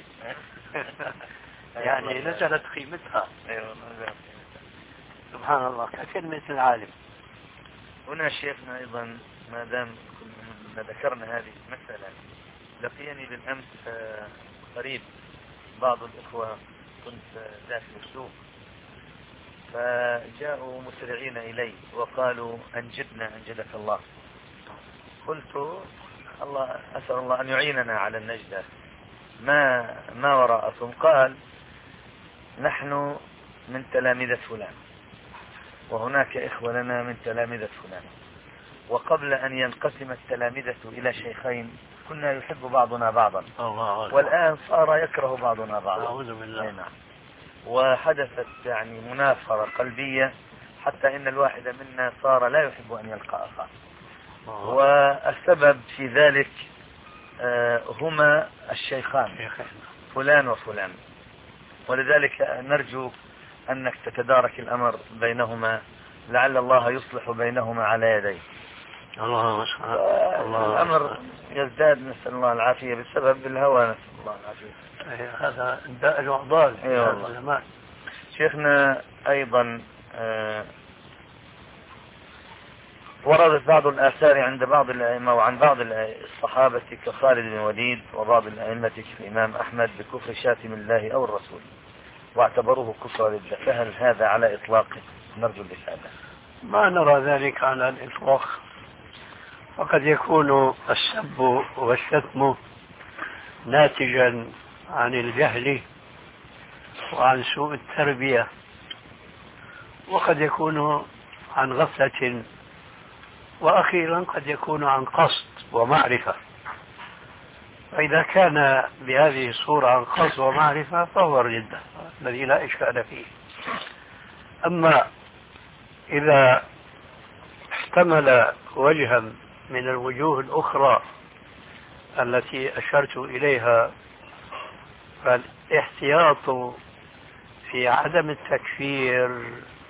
يعني نزلت قيمتها. سبحان الله ككلمة العالم. هنا شيخنا أيضا ما دام كنا ذكرنا هذه المسألة، لقيني بالأمس قريب بعض الإخوة كنت داخل السوق، فجاءوا مسرعين إلي وقالوا أنجدنا أنجدك الله. قلت الله أسأل الله أن يعيننا على النجدة، ما ما وراءكم؟ قال نحن من تلامذة فلان، وهناك إخوة لنا من تلامذة فلان، وقبل أن ينقسم التلامذة إلى شيخين كنا يحب بعضنا بعضا، والآن صار يكره بعضنا بعضا. أعوذ بالله. نعم. وحدثت يعني منافرة قلبية حتى إن الواحد منا صار لا يحب أن يلقى أخاه، والسبب في ذلك هما الشيخان فلان وفلان، ولذلك نرجو أنك تتدارك الأمر بينهما، لعل الله يصلح بينهما على يديه. الله الأمر يزداد، نسأل الله العافية، بسبب الهوى، نسأل الله العافية. هذا داء العضال. أيوة. شيخنا أيضا آه وردت بعض الآثار عند بعض الأئمة وعن بعض الصحابة كخالد بن وليد وبعض الأئمة كالإمام أحمد بكفر شاتم الله أو الرسول، واعتبروه كفر ردة، فهل هذا على إطلاقه؟ نرجو الإفادة. ما نرى ذلك على الإطلاق، وقد يكون السب والشتم ناتجا عن الجهل وعن سوء التربية، وقد يكون عن غفلة، وأخيرا قد يكون عن قصد ومعرفة. فإذا كان بهذه الصورة عن قصد ومعرفة فهو الردة الذي لا إشكال فيه. أما إذا احتمل وجها من الوجوه الأخرى التي أشرت إليها، فالاحتياط في عدم التكفير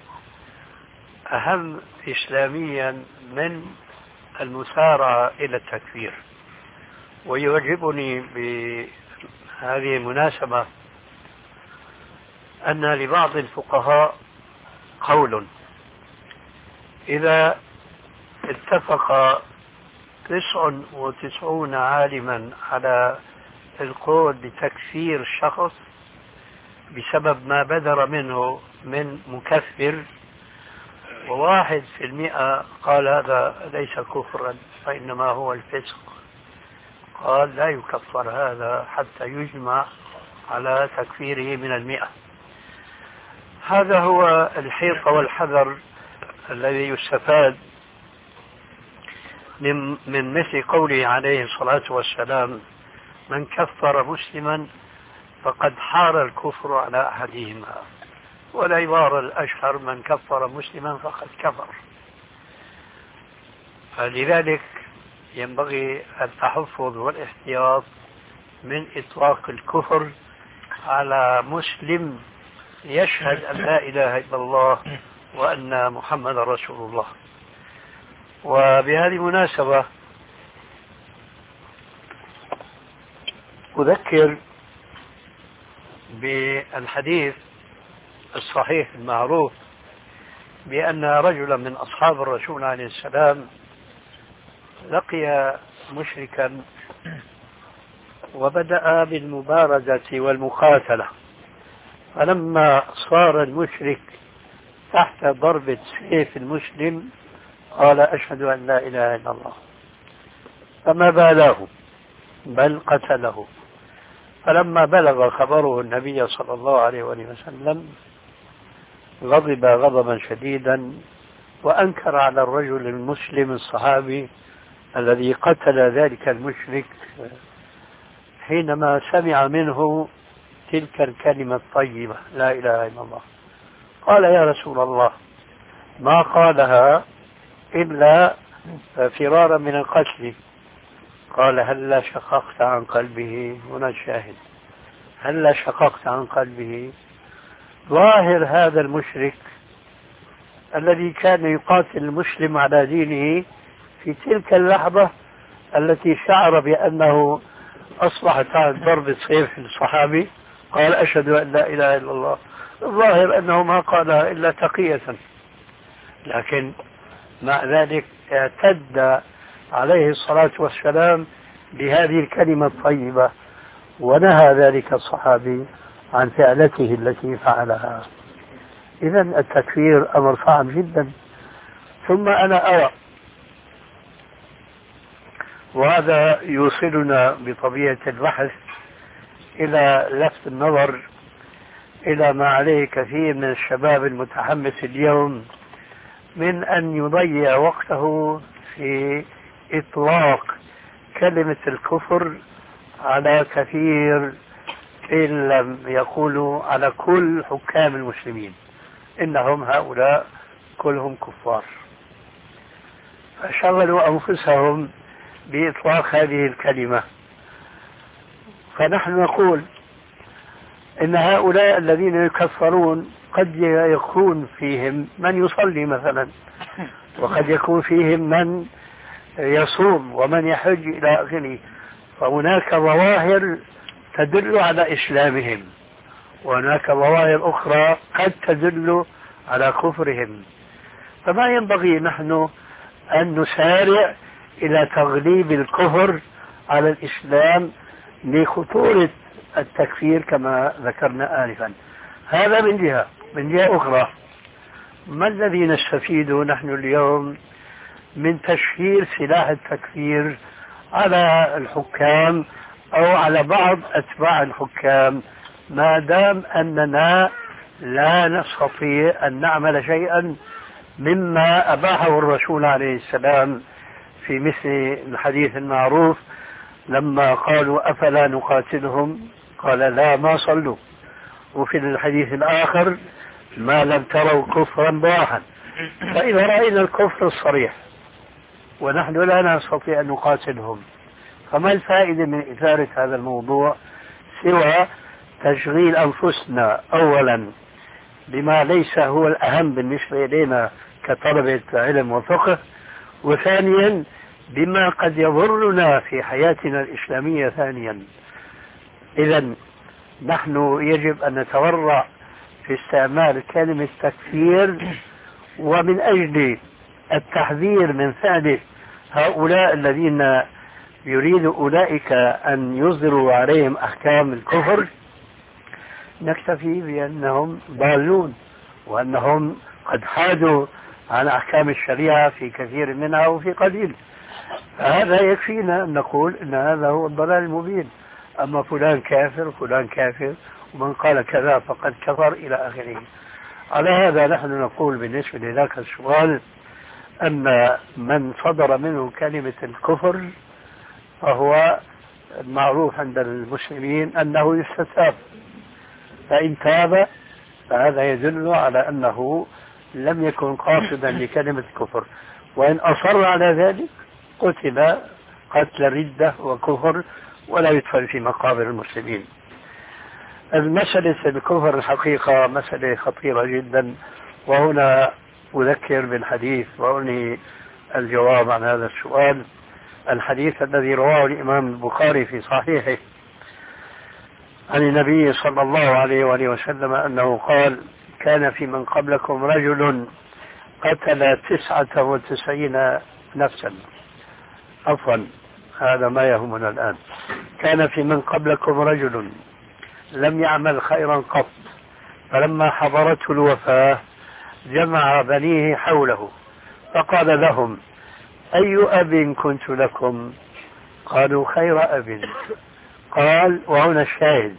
أهم إسلاميا من المسارعة إلى التكفير. ويعجبني بهذه المناسبة أن لبعض الفقهاء قول: إذا اتفق تسع وتسعون عالما على القول بتكفير شخص بسبب ما بدر منه من مكفر، وواحد في المئة قال هذا ليس كفرا فإنما هو الفسق، قال لا يكفر هذا حتى يجمع على تكفيره من المئة. هذا هو الحيطة والحذر الذي يستفاد من مثل قوله عليه الصلاة والسلام: من كفر مسلما فقد حار الكفر على أحدهما. والعبارة الأشهر: من كفر مسلما فقد كفر. فلذلك ينبغي التحفظ والاحتياط من إطلاق الكفر على مسلم يشهد أن لا إله إلا الله وأن محمد رسول الله. وبهذه المناسبة أذكر بالحديث الصحيح المعروف بأن رجلا من أصحاب الرسول عليه السلام لقي مشركا وبدأ بالمبارزة والمقاتلة، فلما صار المشرك تحت ضربة سيف المسلم قال: أشهد أن لا إله إلا الله، فما بالاه بل قتله. فلما بلغ خبره النبي صلى الله عليه وسلم غضب غضبا شديدا وأنكر على الرجل المسلم الصحابي الذي قتل ذلك المشرك حينما سمع منه تلك الكلمة الطيبة لا إله إلا الله. قال: يا رسول الله، ما قالها إلا فرارا من القتل. قال: هل شققت عن قلبه؟ هنا الشاهد: هل شققت عن قلبه؟ ظاهر هذا المشرك الذي كان يقاتل المسلم على دينه في تلك اللحظة التي شعر بأنه أصبح تحت ضرب سيف الصحابي قال أشهد أن لا إله إلا الله. الظاهر أنه ما قالها إلا تقية، لكن مع ذلك اعتد عليه الصلاة والسلام بهذه الكلمة الطيبة، ونهى ذلك الصحابي عن فعلته التي فعلها. إذا التكفير أمر صعب جدا. ثم أنا أرى، وهذا يوصلنا بطبيعة البحث إلى لفت النظر إلى ما عليه كثير من الشباب المتحمس اليوم من أن يضيع وقته في إطلاق كلمة الكفر على كثير، إن لم يقولوا على كل حكام المسلمين، إنهم هؤلاء كلهم كفار، فشغلوا أنفسهم بإطلاق هذه الكلمة. فنحن نقول إن هؤلاء الذين يكفرون قد يكون فيهم من يصلي مثلا، وقد يكون فيهم من يصوم ومن يحج إلى آخره، فهناك ظواهر تدل على إسلامهم، وهناك ظواهر أخرى قد تدل على كفرهم. فما ينبغي نحن أن نسارع إلى تغليب الكفر على الإسلام لخطورة التكفير كما ذكرنا آنفا. هذا من جهة. من جهة أخرى، ما الذي نستفيده نحن اليوم من تشهير سلاح التكفير على الحكام أو على بعض أتباع الحكام، ما دام أننا لا نستطيع أن نعمل شيئا مما أباحه الرسول عليه السلام في مثل الحديث المعروف لما قالوا أفلا نقاتلهم قال لا ما صلوا، وفي الحديث الآخر ما لم تروا كفرا بواحا. فإذا رأينا الكفر الصريح ونحن لا نستطيع أن نقاتلهم، فما الفائدة من إثارة هذا الموضوع سوى تشغيل أنفسنا أولا بما ليس هو الأهم بالنسبة إلينا كطلبة علم وفقه، وثانيا بما قد يضرنا في حياتنا الإسلامية ثانيا. إذا نحن يجب أن نتورع في استعمال كلمة تكفير، ومن أجل التحذير من فعل هؤلاء الذين يريد أولئك أن يصدروا عليهم أحكام الكفر نكتفي بأنهم ضالون، وأنهم قد حادوا عن أحكام الشريعة في كثير منها وفي قليل. هذا يكفينا أن نقول أن هذا هو الضلال المبين. أما فلان كافر فلان كافر ومن قال كذا فقد كفر إلى آخره. على هذا نحن نقول بالنسبة لذاك السؤال أن من صدر منه كلمة الكفر فهو معروف عند المسلمين أنه يستتاب، فإن تاب فهذا يدل على أنه لم يكن قاصدا لكلمة الكفر، وإن أصر على ذلك قتل قتل ردة وكفر ولا يدخل في مقابر المسلمين. المسألة الكفر الحقيقة مسألة خطيرة جدا، وهنا أذكر بالحديث وأنهي الجواب عن هذا السؤال. الحديث الذي رواه الإمام البخاري في صحيحه عن النبي صلى الله عليه وآله وسلم أنه قال كان في من قبلكم رجل قتل تسعة وتسعين نفسا، عفوا هذا ما يهمنا الآن. كان في من قبلكم رجل لم يعمل خيرا قط، فلما حضرته الوفاة جمع بنيه حوله فقال لهم أي أب كنت لكم؟ قالوا خير أب. قال وهنا الشاهد،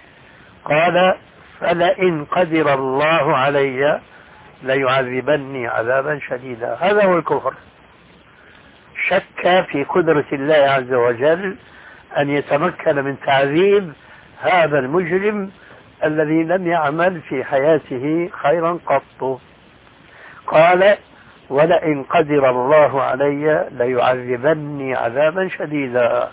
قال فلئن قدر الله علي ليعذبني عذابا شديدا. هذا هو الكفر، شك في قدرة الله عز وجل أن يتمكن من تعذيب هذا المجرم الذي لم يعمل في حياته خيرا قط. قال ولئن قدر الله علي ليعذبني عذابا شديدا.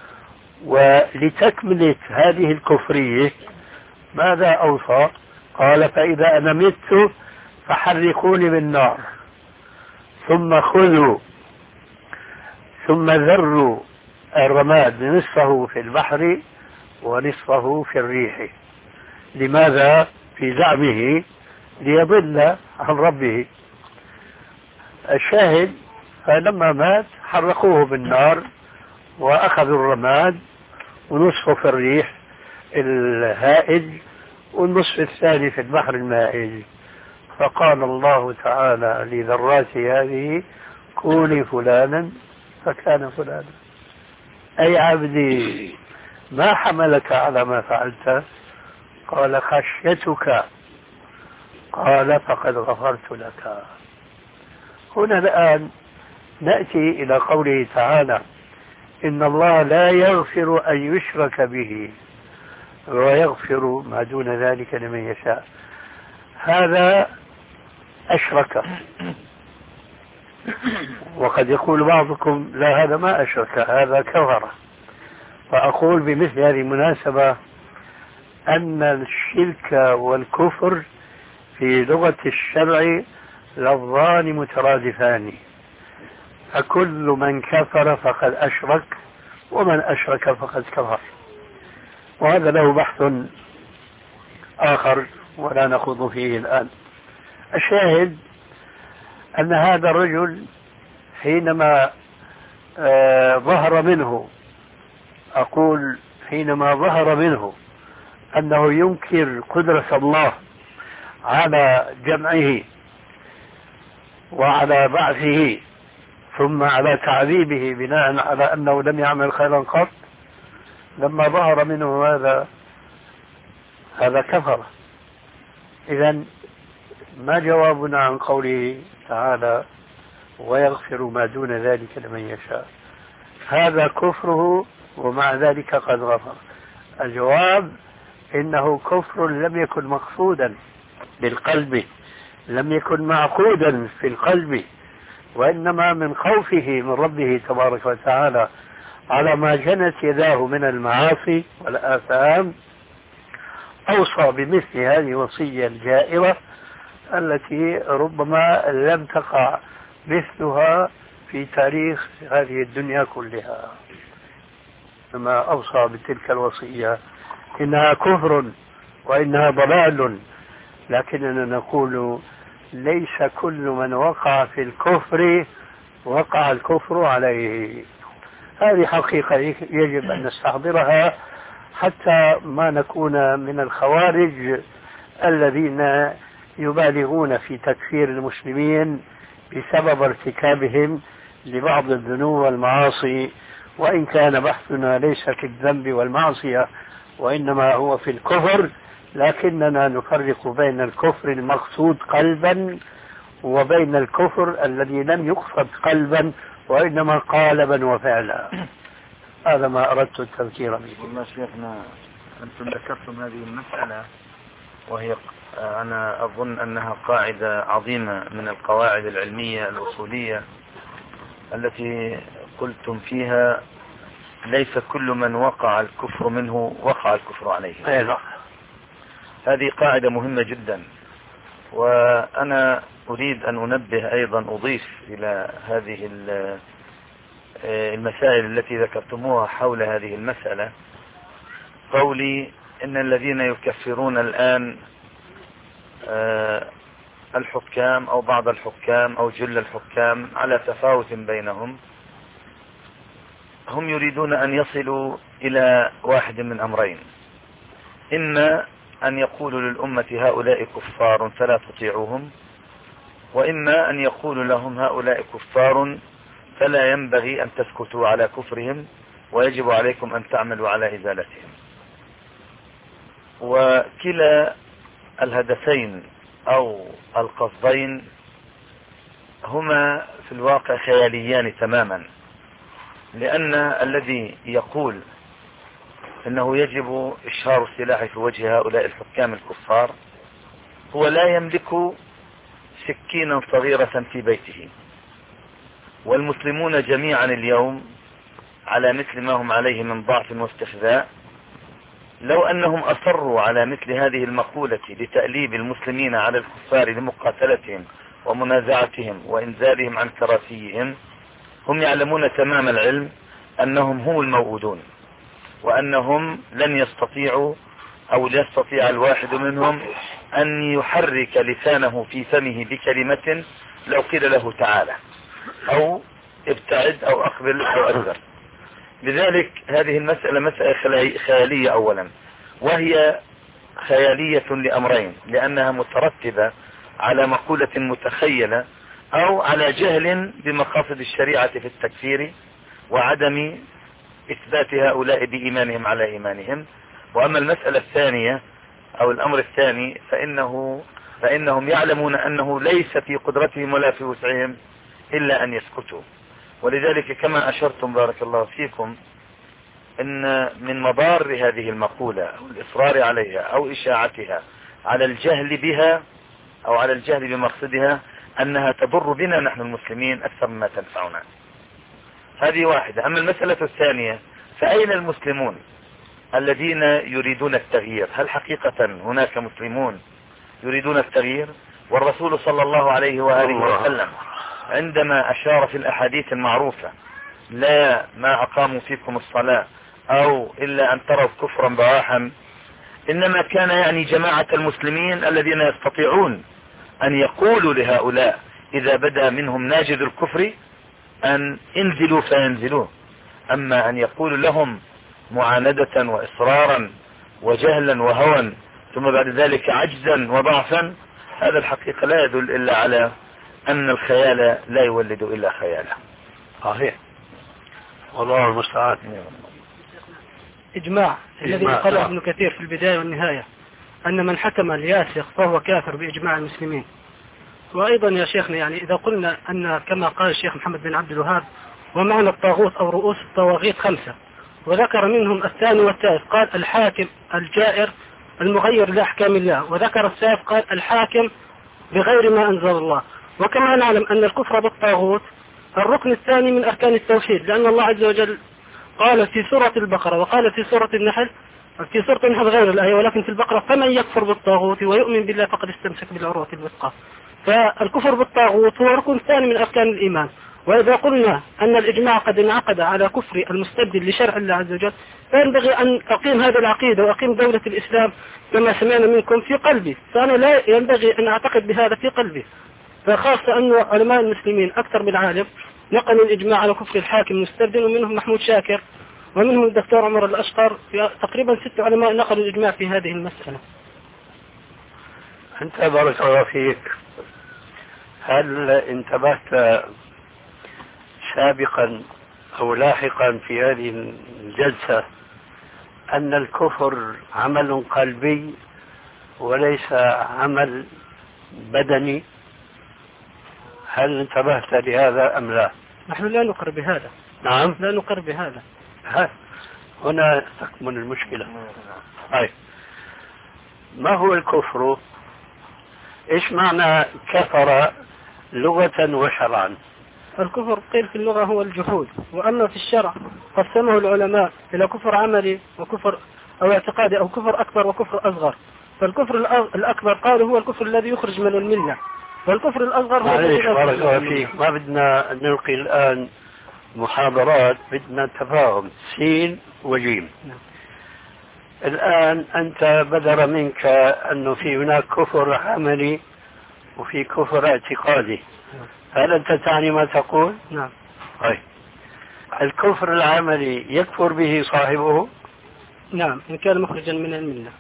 ولتكملة هذه الكفرية ماذا أوصى؟ قال فإذا أنا مت فحرقوني بالنار ثم خذوا ثم ذروا الرماد نصفه في البحر ونصفه في الريح. لماذا؟ في زعمه ليضل عن ربه. الشاهد فلما مات حرقوه بالنار وأخذوا الرماد ونصفه في الريح الهائج والنصف الثاني في البحر المائج. فقال الله تعالى لذرات هذه كوني فلانا فكان فلانا. أي عبدي ما حملك على ما فعلت؟ قال خشيتك. قال فقد غفرت لك. هنا الآن نأتي إلى قوله تعالى إن الله لا يغفر أن يشرك به ويغفر ما دون ذلك لمن يشاء. هذا أشرك. وقد يقول بعضكم لا هذا ما أشرك هذا كفر. فأقول بمثل هذه المناسبة أن الشرك والكفر في لغة الشرع لفظان مترادفان. فكل من كفر فقد أشرك ومن أشرك فقد كفر. وهذا له بحث آخر ولا نخوض فيه الآن. الشاهد أن هذا الرجل حينما آه ظهر منه أقول حينما ظهر منه أنه ينكر قدرة الله على جمعه وعلى بعثه ثم على تعذيبه بناء على أنه لم يعمل خيرا قط، لما ظهر منه هذا هذا كفر. إذن ما جوابنا عن قوله تعالى ويغفر ما دون ذلك لمن يشاء؟ هذا كفره ومع ذلك قد غفر. الجواب إنه كفر لم يكن مقصودا بالقلب، لم يكن معقودا في القلب، وإنما من خوفه من ربه تبارك وتعالى على ما جنت يداه من المعاصي والآثام أوصى بمثل هذه الوصية الجائرة التي ربما لم تقع مثلها في تاريخ هذه الدنيا كلها. لما أوصى بتلك الوصية إنها كفر وإنها ضلال، لكننا نقول ليس كل من وقع في الكفر وقع الكفر عليه. هذه حقيقة يجب أن نستحضرها حتى ما نكون من الخوارج الذين يبالغون في تكفير المسلمين بسبب ارتكابهم لبعض الذنوب والمعاصي، وإن كان بحثنا ليس في الذنب والمعصية وإنما هو في الكفر، لكننا نفرق بين الكفر المقصود قلبا وبين الكفر الذي لم يقصد قلبا وإنما قالبا وفعلا. هذا ما أردت التذكير به. والله شيخنا أنتم ذكرتم هذه المسألة وهي أنا أظن أنها قاعدة عظيمة من القواعد العلمية الأصولية التي قلتم فيها ليس كل من وقع الكفر منه وقع الكفر عليه. أيضا هذه قاعدة مهمة جدا، وأنا أريد أن أنبه أيضا أضيف إلى هذه المسائل التي ذكرتموها حول هذه المسألة قولي إن الذين يكفرون الآن الحكام أو بعض الحكام أو جل الحكام على تفاوت بينهم، هم يريدون أن يصلوا إلى واحد من أمرين: إما أن يقولوا للأمة هؤلاء كفار فلا تطيعوهم، وإما أن يقولوا لهم هؤلاء كفار فلا ينبغي أن تسكتوا على كفرهم ويجب عليكم أن تعملوا على إزالتهم. وكلا الهدفين أو القصدين هما في الواقع خياليان تماما، لأن الذي يقول إنه يجب إشهار السلاح في وجه هؤلاء الحكام الكفار هو لا يملك سكينا صغيرة في بيته، والمسلمون جميعا اليوم على مثل ما هم عليه من ضعف واستخذاء. لو أنهم أصروا على مثل هذه المقولة لتأليب المسلمين على الكفار لمقاتلتهم ومنازعتهم وإنزالهم عن كراسيهم هم يعلمون تمام العلم أنهم هم الموؤودون، وأنهم لن يستطيعوا أو يستطيع الواحد منهم أن يحرك لسانه في فمه بكلمة لو قيل له تعالى أو ابتعد أو أقبل أو أدبر. لذلك هذه المسألة مسألة خيالية أولا، وهي خيالية لأمرين: لأنها مترتبة على مقولة متخيلة أو على جهل بمقاصد الشريعة في التكفير وعدم إثبات هؤلاء بإيمانهم على إيمانهم. وأما المسألة الثانية أو الأمر الثاني فإنه فإنهم يعلمون أنه ليس في قدرتهم ولا في وسعهم إلا أن يسكتوا. ولذلك كما أشرتم بارك الله فيكم إن من مضار هذه المقولة أو الإصرار عليها أو إشاعتها على الجهل بها أو على الجهل بمقصدها أنها تضر بنا نحن المسلمين أكثر مما تنفعنا. هذه واحدة. أما المسألة الثانية فأين المسلمون الذين يريدون التغيير؟ هل حقيقة هناك مسلمون يريدون التغيير؟ والرسول صلى الله عليه وآله وسلم عندما أشار في الأحاديث المعروفة: لا ما أقاموا فيكم الصلاة أو إلا أن تروا كفرا بواحا، إنما كان يعني جماعة المسلمين الذين يستطيعون أن يقولوا لهؤلاء إذا بدا منهم ناجذ الكفر أن انزلوا فينزلوه. أما أن يقولوا لهم معاندة وإصرارا وجهلا وهوى ثم بعد ذلك عجزا وضعفا، هذا الحقيقة لا يدل إلا على أن الخيال لا يولد إلا خيالا. صحيح، والله المستعان. إجماع الذي قاله ابن كثير في البداية والنهاية أن من حكم الياسخ فهو كافر بإجماع المسلمين. وأيضا يا شيخنا يعني إذا قلنا أن كما قال الشيخ محمد بن عبد الوهاب: ومعنى الطاغوت أو رؤوس الطواغيت خمسة، وذكر منهم الثاني والثالث، قال الحاكم الجائر المغير لأحكام الله، وذكر الثالث قال الحاكم بغير ما أنزل الله. وكما نعلم أن الكفر بالطاغوت الركن الثاني من أركان التوحيد، لأن الله عز وجل قال في سورة البقرة وقال في سورة النحل، في سورة النحل غير الآية ولكن في البقرة: فمن يكفر بالطاغوت ويؤمن بالله فقد استمسك بالعروة الوثقى. فالكفر بالطاغوت هو ركن ثاني من أركان الإيمان. وإذا قلنا أن الإجماع قد انعقد على كفر المستبدل لشرع الله عز وجل، فينبغي أن أقيم هذه العقيدة وأقيم دولة الإسلام كما سمعنا منكم في قلبي، فأنا لا ينبغي أن أعتقد بهذا في قلبي. فخاصة أن علماء المسلمين أكثر من عالم نقلوا الإجماع على كفر الحاكم المستبدل، ومنهم محمود شاكر ومنهم الدكتور عمر الأشقر، تقريبا ست علماء نقلوا الإجماع في هذه المسألة. أنت بارك الله فيك، هل انتبهت سابقا أو لاحقا في هذه الجلسة أن الكفر عمل قلبي وليس عمل بدني؟ هل انتبهت لهذا أم لا؟ نحن لا نقر بهذا. نعم، لا نقر بهذا. هنا تكمن المشكلة. طيب، ما هو الكفر؟ إيش معنى كفر لغة وشرعا؟ الكفر قيل في اللغة هو الجحود، وأما في الشرع قسمه العلماء إلى كفر عملي وكفر أو اعتقادي أو كفر أكبر وكفر أصغر. فالكفر الأكبر قالوا هو الكفر الذي يخرج من الملة، والكفر الأصغر هو الذي بارك الله فيك، ما بدنا نلقي الآن محاضرات، بدنا تفاهم سين وجيم. نعم. الآن أنت بدر منك أنه في هناك كفر عملي وفي كفر اعتقادي. نعم. هل أنت تعني ما تقول؟ نعم. طيب، الكفر العملي يكفر به صاحبه؟ نعم، إن كان مخرجا من الملة.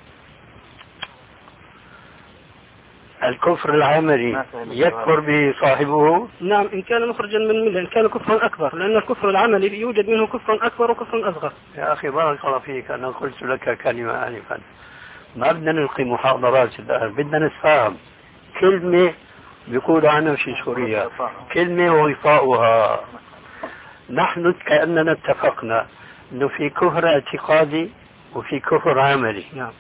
الكفر العملي يكفر به صاحبه؟ نعم، إن كان مخرجا من الملة، إن كان كفرا أكبر، لأن الكفر العملي يوجد منه كفر أكبر وكفر أصغر. يا أخي بارك الله فيك، أنا قلت لك كلمة آنفا، ما بدنا نلقي محاضرات الآن، بدنا نتفاهم. كلمة بيقولوا عنها في سوريا كلمة وغطاؤها. نحن كأننا اتفقنا أنه في كفر اعتقادي وفي كفر عملي. نعم.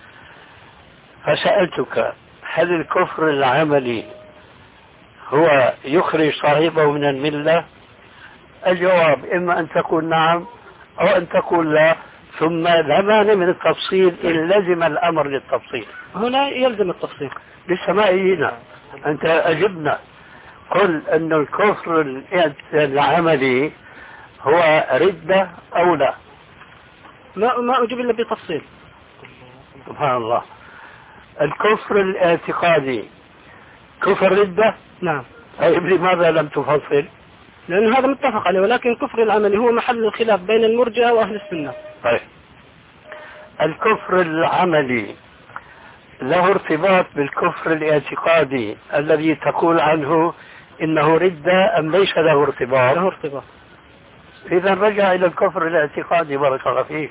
فسألتك هل الكفر العملي هو يخرج صاحبه من الملة؟ الجواب إما أن تقول نعم أو أن تقول لا، ثم لا مانع من التفصيل إن لزم الأمر للتفصيل. هنا يلزم التفصيل. لسه ما إينا، أنت أجبنا قل أن الكفر العملي هو ردة أو لا؟ ما ما أجيب إلا بتفصيل. سبحان الله. الكفر الاعتقادي كفر ردة؟ نعم. طيب لماذا لم تفصل؟ لأن هذا متفق عليه، ولكن الكفر العملي هو محل الخلاف بين المرجئة وأهل السنة. طيب الكفر العملي له ارتباط بالكفر الاعتقادي الذي تقول عنه إنه ردة أم ليس له ارتباط؟ له ارتباط. إذا رجع إلى الكفر الاعتقادي. بارك الله فيك.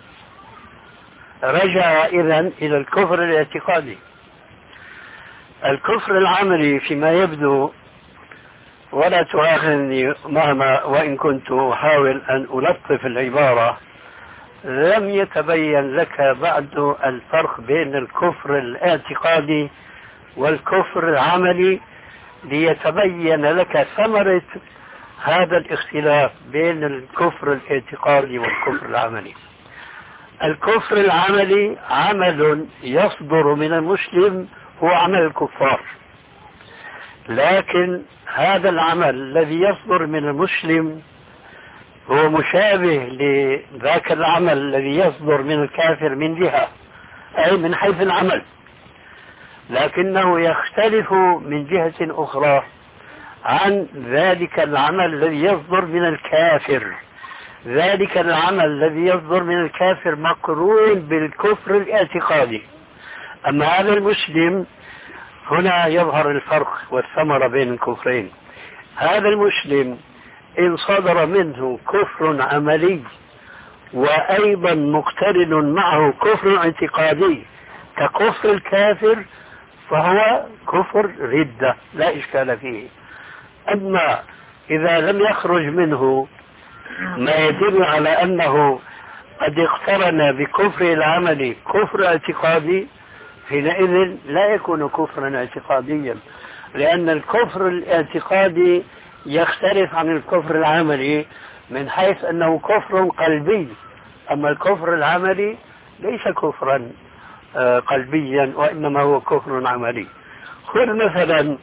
رجع إذا إلى الكفر الاعتقادي. الكفر العملي فيما يبدو، ولا تؤاخذني مهما وإن كنت أحاول أن ألطف العبارة، لم يتبين لك بعد الفرق بين الكفر الاعتقادي والكفر العملي ليتبين لك ثمرة هذا الاختلاف بين الكفر الاعتقادي والكفر العملي. الكفر العملي عمل يصدر من المسلم هو عمل الكفار، لكن هذا العمل الذي يصدر من المسلم هو مشابه لذاك العمل الذي يصدر من الكافر من جهة، أي من حيث العمل، لكنه يختلف من جهة أخرى عن ذلك العمل الذي يصدر من الكافر. ذلك العمل الذي يصدر من الكافر مقرون بالكفر الاعتقادي. أما هذا المسلم، هنا يظهر الفرق والثمرة بين الكفرين. هذا المسلم إن صدر منه كفر عملي وأيضا مقترن معه كفر اعتقادي ككفر الكافر فهو كفر ردة لا إشكال فيه. أما إذا لم يخرج منه ما يدل على أنه قد اقترن بكفر العمل كفر اعتقادي، حينئذ لا يكون كفرا اعتقاديا، لأن الكفر الاعتقادي يختلف عن الكفر العملي من حيث أنه كفر قلبي، أما الكفر العملي ليس كفرا قلبيا وإنما هو كفر عملي. خذ مثلا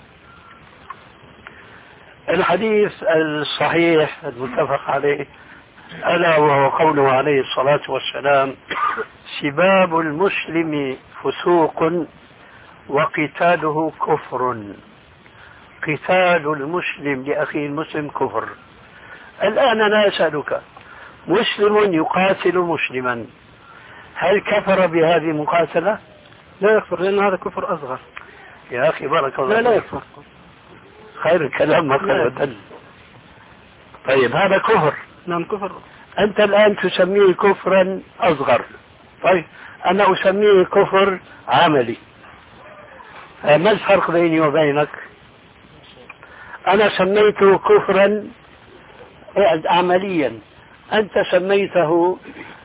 الحديث الصحيح المتفق عليه ألا وهو قوله عليه الصلاة والسلام: سباب المسلم فسوق وقتاله كفر. قتال المسلم لأخيه المسلم كفر. الآن أنا أسألك، مسلم يقاتل مسلما، هل كفر بهذه المقاتلة؟ لا يكفر، لأن هذا كفر أصغر. يا أخي بارك الله. لا لا يكفر. خير الكلام ما قل ودل. طيب هذا كفر. نعم كفر. أنت الآن تسميه كفرا أصغر، طيب أنا أسميه كفر عملي. ما الفرق بيني وبينك؟ أنا سميته كفرا عمليا، أنت سميته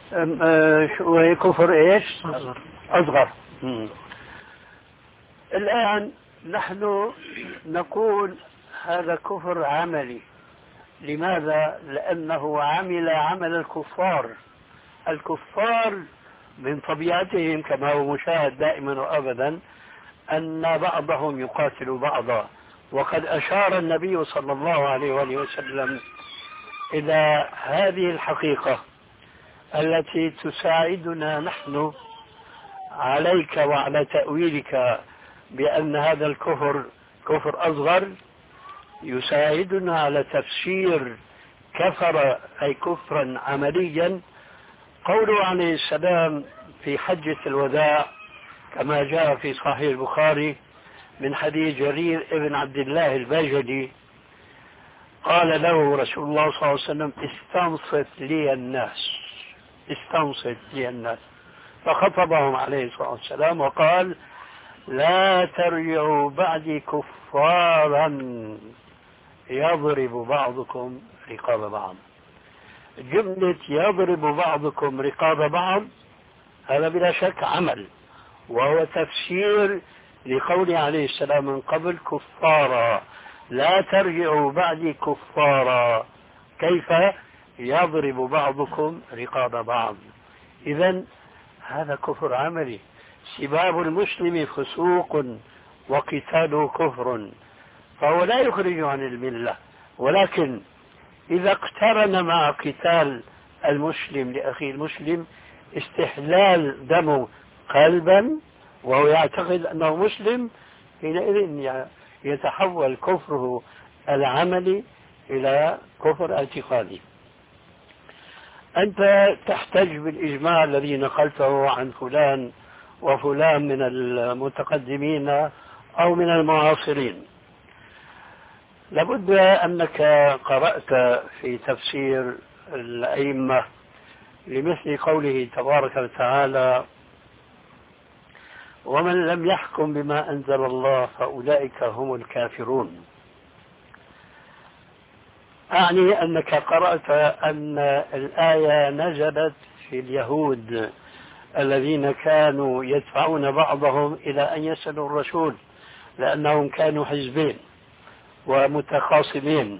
كفر إيش؟ أصغر. أصغر. مم. الآن نحن نقول هذا كفر عملي. لماذا؟ لأنه عمل عمل الكفار. الكفار من طبيعتهم كما هو مشاهد دائما وأبدا أن بعضهم يقاتل بعضا، وقد أشار النبي صلى الله عليه وآله وسلم إلى هذه الحقيقة التي تساعدنا نحن عليك وعلى تأويلك بأن هذا الكفر كفر أصغر، يساعدنا على تفسير كفر أي كفرا عمليا. قوله عليه السلام في حجة الوداع كما جاء في صحيح البخاري من حديث جرير ابن عبد الله البجلي، قال له رسول الله صلى الله عليه وسلم: استنصت لي الناس، استنصت لي الناس، فخطبهم عليه الصلاة والسلام وقال: لا ترجعوا بعدي كفارا يضرب بعضكم رقاب بعض. جملة يضرب بعضكم رقاب بعض هذا بلا شك عمل، وهو تفسير لقول عليه السلام من قبل كفارا، لا ترجعوا بعدي كفارا، كيف يضرب بعضكم رقاب بعض. إذن هذا كفر عملي. سباب المسلم فسوق وقتاله كفر. فهو لا يخرج عن الملة، ولكن إذا اقترن مع قتال المسلم لأخيه المسلم استحلال دمه قلبا وهو يعتقد أنه مسلم، حينئذ يتحول كفره العملي إلى كفر اعتقادي. أنت تحتج بالإجماع الذي نقلته عن فلان وفلان من المتقدمين أو من المعاصرين. لابد أنك قرأت في تفسير الأئمة لمثل قوله تبارك وتعالى: ومن لم يحكم بما أنزل الله فأولئك هم الكافرون. أعني أنك قرأت أن الآية نزلت في اليهود الذين كانوا يدفعون بعضهم إلى أن يسألوا الرسول لأنهم كانوا حزبين ومتخاصمين،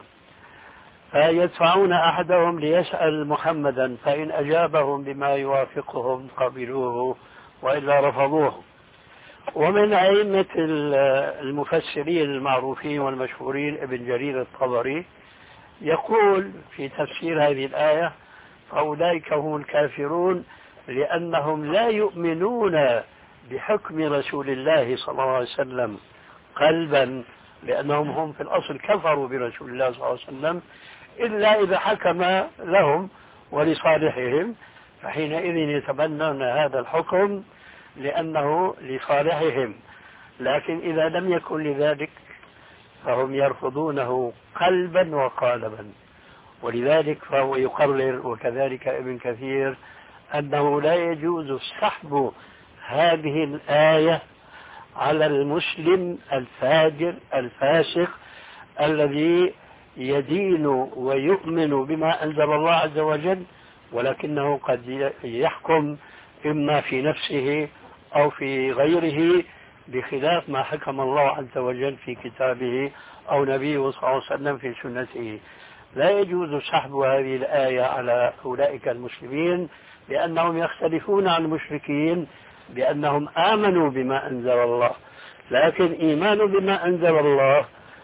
فيدفعون أحدهم ليسأل محمدا فإن أجابهم بما يوافقهم قبلوه وإلا رفضوه. ومن أئمة المفسرين المعروفين والمشهورين ابن جرير الطبري يقول في تفسير هذه الآية: فأولئك هم الكافرون لأنهم لا يؤمنون بحكم رسول الله صلى الله عليه وسلم قلبا، لأنهم هم في الأصل كفروا برسول الله صلى الله عليه وسلم إلا إذا حكم لهم ولصالحهم، فحينئذ يتبنون هذا الحكم لأنه لصالحهم. لكن إذا لم يكن لذلك فهم يرفضونه قلبا وقالبا. ولذلك فهو يقرر، وكذلك ابن كثير، أنه لا يجوز سحب هذه الآية على المسلم الفاجر الفاسق الذي يدين ويؤمن بما أنزل الله عز وجل، ولكنه قد يحكم إما في نفسه أو في غيره بخلاف ما حكم الله عز وجل في كتابه أو نبيه صلى الله عليه وسلم في سنته. لا يجوز سحب هذه الآية على أولئك المسلمين لأنهم يختلفون عن المشركين بأنهم آمنوا بما أنزل الله، لكن إيمان بما أنزل الله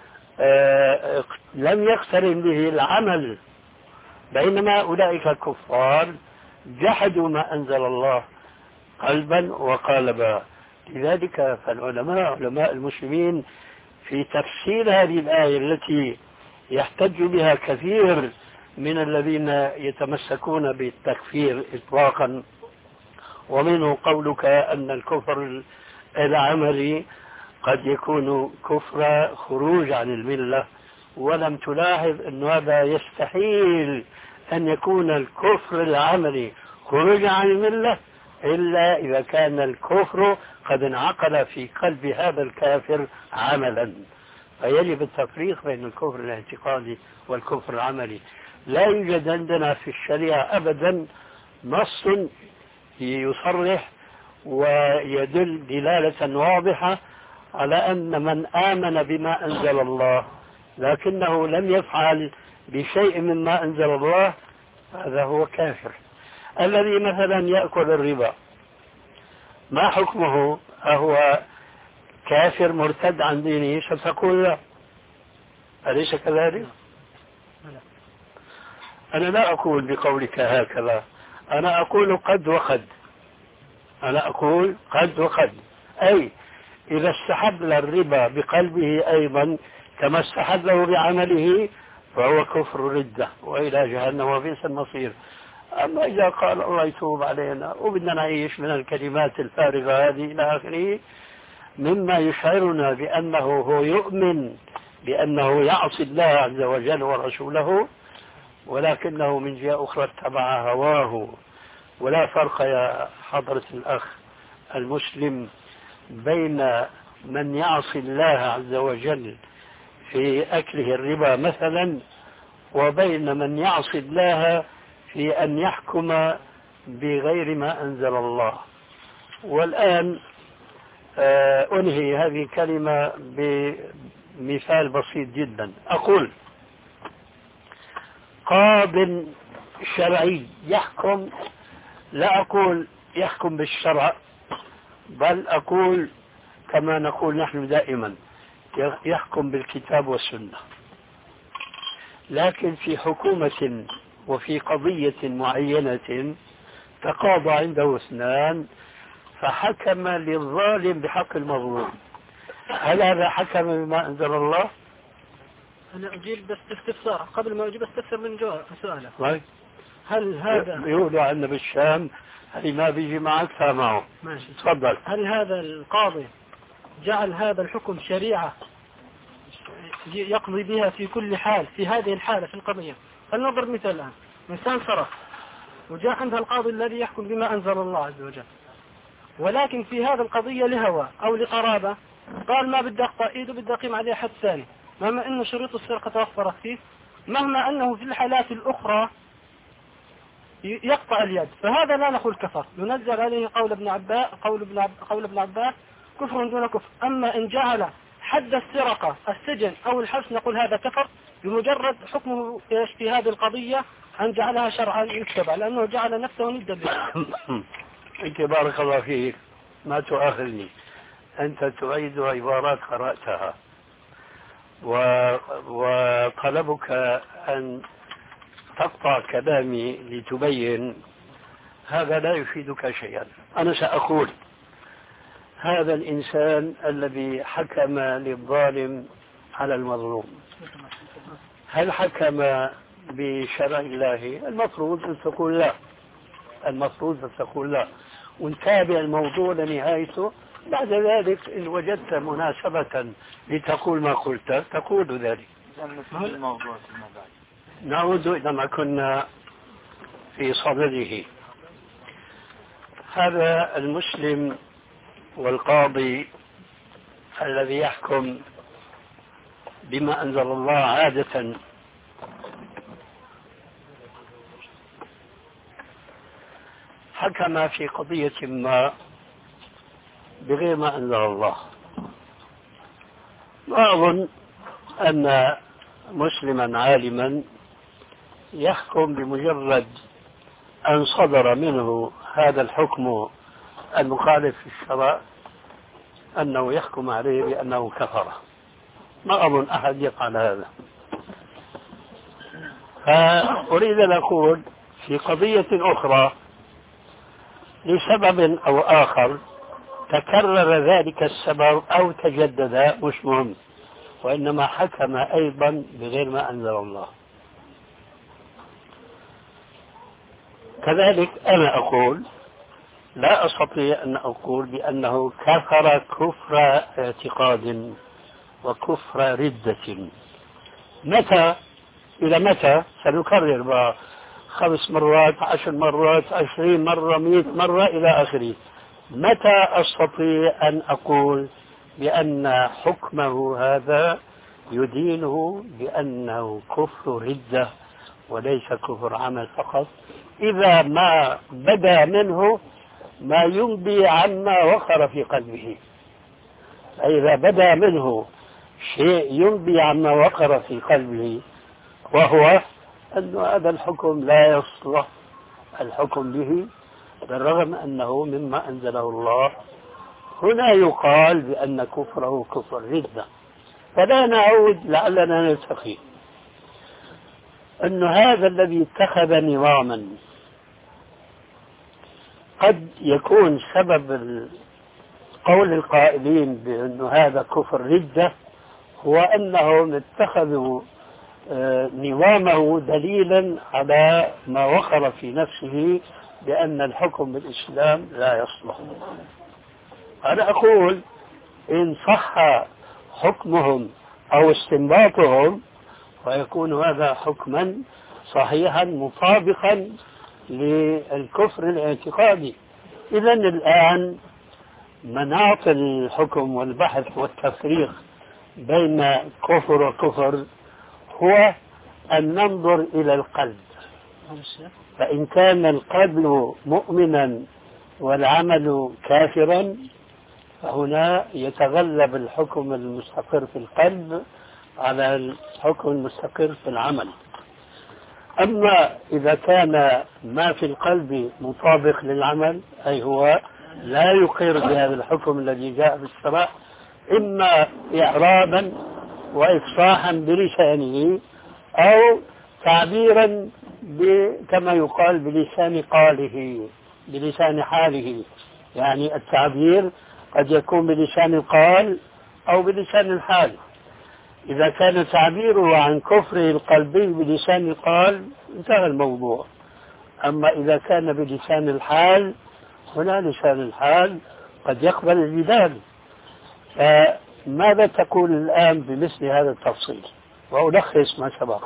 آه لم يقترن به العمل، بينما أولئك الكفار جحدوا ما أنزل الله قلبا وقالبا. لذلك فالعلماء علماء المسلمين في تفسير هذه الآية التي يحتج بها كثير من الذين يتمسكون بالتكفير إطلاقا، ومنه قولك أن الكفر العملي قد يكون كفر خروج عن الملة، ولم تلاحظ أن هذا يستحيل أن يكون الكفر العملي خروج عن الملة إلا إذا كان الكفر قد انعقد في قلب هذا الكافر عملا. فيجب التفريق بين الكفر الاعتقادي والكفر العملي. لا يوجد عندنا في الشريعة أبدا نص يصرح ويدل دلالة واضحة على أن من آمن بما أنزل الله لكنه لم يفعل بشيء مما أنزل الله هذا هو كافر. الذي مثلا يأكل الربا ما حكمه؟ أهو كافر مرتد عن دينه؟ ستقول لا، أليس كذلك؟ أنا لا أقول بقولك هكذا، أنا أقول قد وقد، أنا أقول قد وقد، أي إذا استحل الربا بقلبه أيضا كما استحله بعمله فهو كفر ردة وإلى جهنم وبئس المصير. أما إذا قال الله يتوب علينا وبدنا نعيش من الكلمات الفارغة هذه إلى آخره مما يشعرنا بأنه هو يؤمن بأنه يعصي الله عز وجل ورسوله، ولكنه من جهة أخرى اتبع هواه. ولا فرق يا حضرة الأخ المسلم بين من يعصي الله عز وجل في أكله الربا مثلا وبين من يعصي الله في أن يحكم بغير ما أنزل الله. والآن أنهي هذه الكلمة بمثال بسيط جدا. أقول قاض شرعي يحكم، لا أقول يحكم بالشرع بل أقول كما نقول نحن دائما يحكم بالكتاب والسنة، لكن في حكومة وفي قضية معينة تقاضى عنده اثنان فحكم للظالم بحق المظلوم، هل هذا حكم بما أنزل الله؟ أنا أجيب بس استفسار قبل ما أجيب استفسر من جواب سؤاله. طيب. هل هذا يقولوا عندنا بالشام اللي ما بيجي معك فمعه. ماشي. تفضل. هل هذا القاضي جعل هذا الحكم شريعة يقضي بها في كل حال في هذه الحالة في القضية؟ فلنضرب مثال الآن، إنسان سرق وجاء عندها القاضي الذي يحكم بما أنزل الله عز وجل، ولكن في هذا القضية لهوى أو لقرابة قال ما بدي أقطع إيده بدي أقيم عليه حد ثاني، مهما أن شروط السرقة توفرت فيه، مهما أنه في الحالات الأخرى يقطع اليد، فهذا لا نقول كفر، ننزل عليه قول ابن عباس قول ابن عب... قول ابن عباس كفر دون كفر. أما إن جعل حد السرقة السجن أو الحبس نقول هذا كفر بمجرد حكمه في هذه القضية أن جعلها شرعا يتبع، لأنه جعل نفسه ندا به. أنت بارك الله فيك ما تؤاخذني، أنت تعيد عبارات قرأتها و... وطلبك أن تقطع كلامي لتبين، هذا لا يفيدك شيئا. أنا سأقول هذا الإنسان الذي حكم للظالم على المظلوم هل حكم بشرع الله؟ المفروض أن تقول لا، المفروض أن تقول لا، ونتابع الموضوع لنهايته. بعد ذلك إن وجدت مناسبة لتقول ما قلت تقول ذلك. نعود إلى ما كنا في صدده. هذا المسلم والقاضي الذي يحكم بما أنزل الله عادة حكم في قضية ما بغير ما أنزل الله. وأظن أن مسلما عالما يحكم بمجرد أن صدر منه هذا الحكم المخالف في الشرع أنه يحكم عليه بأنه كفر. ما أظن أحد يفعل هذا. فأريد أن أقول في قضية أخرى لسبب أو آخر تكرر ذلك السبب أو تجدد مش مهم، وإنما حكم أيضا بغير ما أنزل الله. كذلك أنا أقول لا أستطيع أن أقول بأنه كفر كفر اعتقاد وكفر ردة. متى إلى متى؟ سنكرر خمس مرات عشر مرات عشرين مرة مئة مرة إلى آخره. متى أستطيع أن أقول بأن حكمه هذا يدينه بأنه كفر ردة وليس كفر عمل فقط؟ إذا ما بدا منه ما ينبي عما وقر في قلبه. إذا بدا منه شيء ينبي عما وقر في قلبه وهو أن هذا الحكم لا يصلح الحكم به بالرغم أنه مما أنزله الله، هنا يقال بأن كفره كفر ردة. فلا نعود لعلنا نلتقي أن هذا الذي اتخذ نظاما قد يكون سبب قول القائلين بأن هذا كفر ردة هو أنهم اتخذوا نظامه دليلا على ما وقر في نفسه بأن الحكم بالإسلام لا يصلح. أنا أقول إن صح حكمهم أو استنباطهم ويكون هذا حكما صحيحا مطابقا للكفر الاعتقادي. إذن الآن مناط الحكم والبحث والتفريق بين كفر وكفر هو أن ننظر إلى القلب، فإن كان القلب مؤمنا والعمل كافرا فهنا يتغلب الحكم المستقر في القلب على الحكم المستقر في العمل. أما إذا كان ما في القلب مطابق للعمل أي هو لا يقر بهذا الحكم الذي جاء بالشرع إما إعرابا وإفصاحا بلسانه أو تعبيرا كما يقال بلسان قاله بلسان حاله. يعني التعبير قد يكون بلسان القال أو بلسان الحال. إذا كان تعبيره عن كفره القلبي بلسان القال انتهى الموضوع. أما إذا كان بلسان الحال هنا لسان الحال قد يقبل الجدال. فماذا تقول الآن بمثل هذا التفصيل؟ وألخص ما سبق.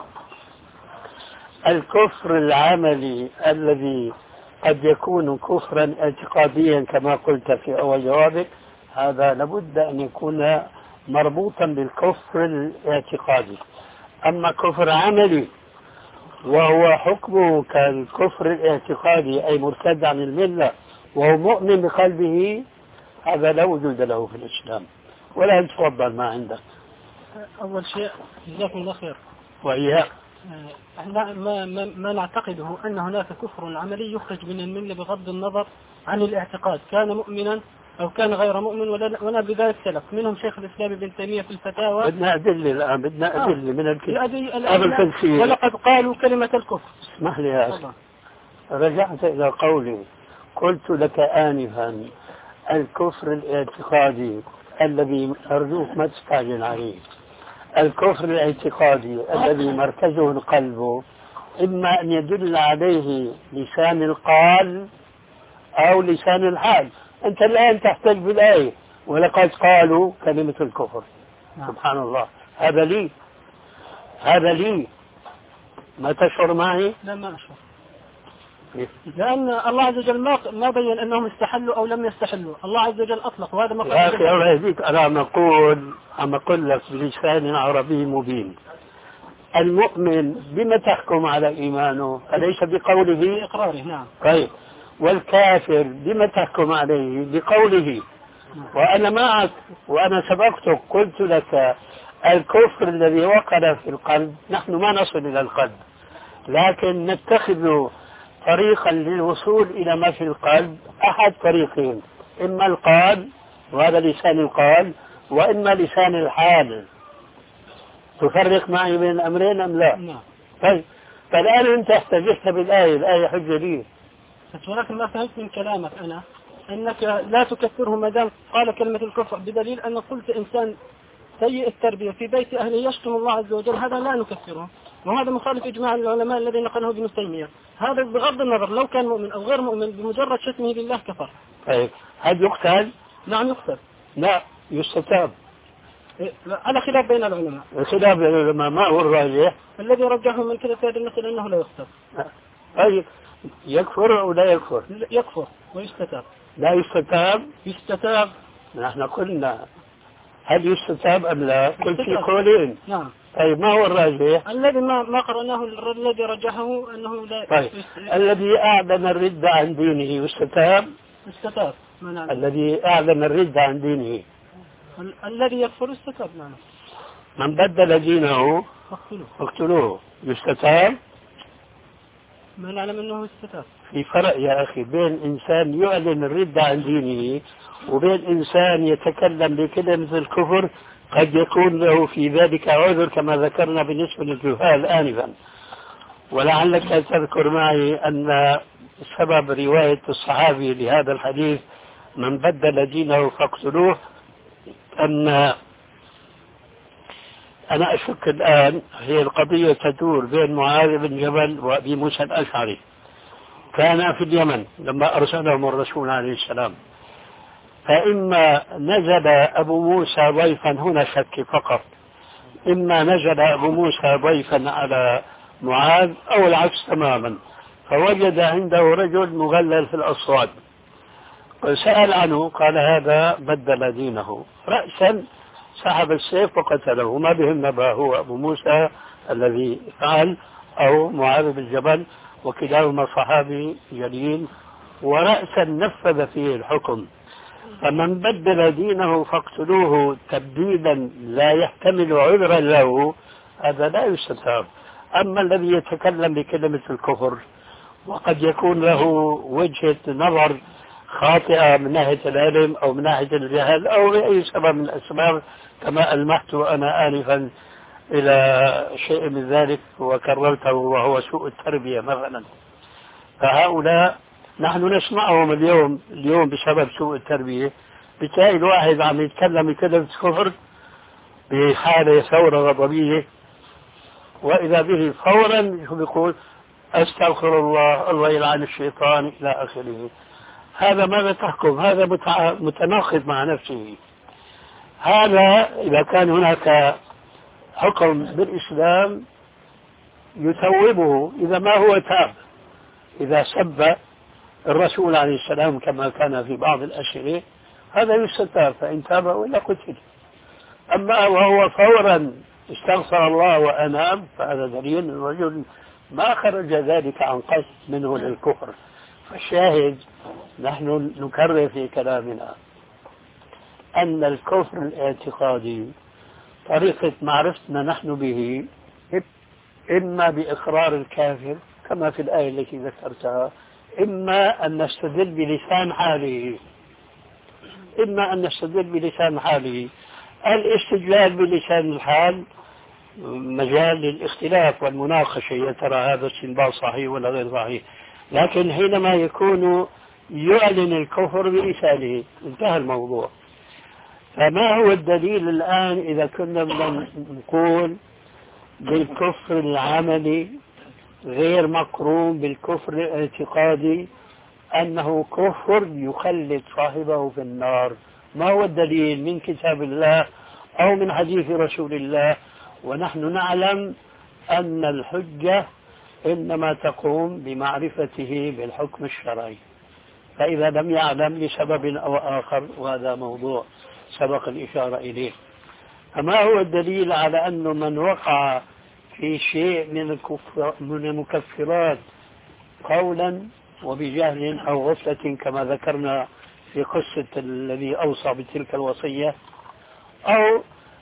الكفر العملي الذي قد يكون كفرا اعتقاديا كما قلت في أول جوابك، هذا لابد أن يكون مربوطا بالكفر الاعتقادي. أما كفر عملي وهو حكمه كالكفر الاعتقادي أي مرتد عن الملة وهو مؤمن بقلبه، هذا لا وجود له في الإسلام. ولا تفضل ما عندك. أول شيء جزاكم الله خير. وإياك. احنا ما, ما, ما نعتقده أن هناك كفر عملي يخرج من الملة بغض النظر عن الاعتقاد، كان مؤمنا أو كان غير مؤمن، ولا بذلك سلف منهم شيخ الإسلام ابن تيمية في الفتاوى. بدنا أدلة الآن، بدنا أدلة من الكتاب. ولقد قالوا كلمة الكفر. اسمح لي يا أخي، رجعت إلى قولي، قلت لك آنفا الكفر الاعتقادي الذي أرجوك ما تستعجل عليه. الكفر الاعتقادي الذي مركزه القلب إما أن يدل عليه لسان القال أو لسان الحال. أنت الآن تحتج بالآية ولقد قالوا كلمة الكفر. نعم. سبحان الله، هذا لي هذا لي ما تشعر معي؟ لا ما أشعر، لأن الله عز وجل ما ما بين أنهم استحلوا أو لم يستحلوا. الله عز وجل أطلق، وهذا ما يا أخي الله يهديك، أنا عم أقول عم أقول لك بلسان عربي مبين. المؤمن بما تحكم على إيمانه؟ أليس بقوله؟ بإقراره. نعم. طيب، والكافر بما تحكم عليه؟ بقوله. وأنا معك، وأنا سبقتك قلت لك الكفر الذي وقع في القلب نحن ما نصل إلى القلب، لكن نتخذ طريقا للوصول إلى ما في القلب. أحد طريقين، إما القال وهذا لسان القال، وإما لسان الحال. تفرق معي بين الأمرين أم لا؟ نعم. طيب، فالآن أنت احتجت بالآية، الآية حجة لي. ولكن ما فهمت من كلامك أنا أنك لا تكفره ما دام قال كلمة الكفر، بدليل أن قلت إنسان سيء التربية في بيت أهله يشتم الله عز وجل، هذا لا نكفره، وهذا مخالف إجماع العلماء الذي نقله ابن تيمية. هذا بغض النظر لو كان مؤمن أو غير مؤمن، بمجرد شتمه لله كفر. طيب، هل يقتل؟ نعم يقتل. لا، يستتاب. على خلاف بين العلماء. الخلاف بين العلماء ما هو الراجح؟ الذي رجحه من كذا في هذه المسألة أنه لا يقتل. طيب، يكفر أو لا يكفر؟ يكفر ويستتاب. لا يستتاب؟ يستتاب. نحن قلنا هل يستتاب أم لا؟ قلت في قولين. نعم. طيب، ما هو الراجح؟ الذي ما ما قرأناه الذي رجحه أنه لا. طيب، الذي أعلن الردة عن دينه يستتاب؟ يستتاب. الذي أعلن الردة عن دينه ال الذي يكفر يستتاب. نعم. من بدل دينه اقتلوه. يستتاب؟ ما نعلم أنه يستتاب. في فرق يا أخي بين إنسان يعلن الردة عن دينه وبين إنسان يتكلم بكلمة الكفر قد يكون له في ذلك عذر كما ذكرنا بالنسبة للجهال آنفا. ولعلك تذكر معي أن سبب رواية الصحابي لهذا الحديث من بدل دينه فاقتلوه أن أنا أشك الآن هي القضية تدور بين معاذ بن جبل وأبي موسى الأشعري. كان في اليمن لما أرسلهم الرسول عليه السلام، فإما نزل أبو موسى ضيفا، هنا شك فقط، إما نزل أبو موسى ضيفا على معاذ أو العكس تماما، فوجد عنده رجل مغلل في الأصوات، سأل عنه قال هذا بدل دينه، رأسا سحب السيف وقتله. ما بهم نبأ هو أبو موسى الذي فعل أو معاذ بن جبل، وكلاهما صحابي جليل، ورأسا نفذ فيه الحكم. فمن بدل دينه فاقتلوه تبديلا لا يحتمل عذرا له، هذا لا يستتاب. أما الذي يتكلم بكلمة الكفر وقد يكون له وجهة نظر خاطئة من ناحية العلم أو من ناحية الجهل أو لأي سبب من الأسباب، كما ألمحت أنا آنفا إلى شيء من ذلك وكررته، وهو سوء التربية مثلا. فهؤلاء نحن نسمعهم اليوم اليوم بسبب سوء التربية. بتلاقي الواحد عم يتكلم كلمة كفر بحالة ثورة غضبية، وإذا به فورا يقول أستغفر الله، الله يلعن الشيطان إلى آخره. هذا ماذا تحكم؟ هذا متناقض مع نفسه. هذا إذا كان هناك حكم بالإسلام يثوبه إذا ما هو تاب. إذا سب الرسول عليه السلام كما كان في بعض الأشياء هذا يستتاب، فإن تاب وإلا قتل. أما وهو فورا استغفر الله وأناب فهذا دليل أن الرجل ما خرج ذلك عن قصد منه للكفر. فالشاهد نحن نكرر في كلامنا أن الكفر الاعتقادي طريقة معرفتنا نحن به إما بإقرار الكافر كما في الآية التي ذكرتها، إما أن نستدل بلسان حاله إما أن نستدل بلسان حاله. الاستدلال بلسان الحال مجال للاختلاف والمناقشة، يا ترى هذا استنباط صحيح ولا غير صحيح. لكن حينما يكون يعلن الكفر بلسانه انتهى الموضوع. فما هو الدليل الآن إذا كنا نقول بالكفر العملي غير مقرون بالكفر الاعتقادي أنه كفر يخلد صاحبه في النار؟ ما هو الدليل من كتاب الله أو من حديث رسول الله؟ ونحن نعلم أن الحجة إنما تقوم بمعرفته بالحكم الشرعي. فإذا لم يعلم لسبب أو آخر، وهذا موضوع سبق الإشارة إليه. فما هو الدليل على أنه من وقع في شيء من من المكفرات قولا وبجهل أو غفلة كما ذكرنا في قصة الذي أوصى بتلك الوصية أو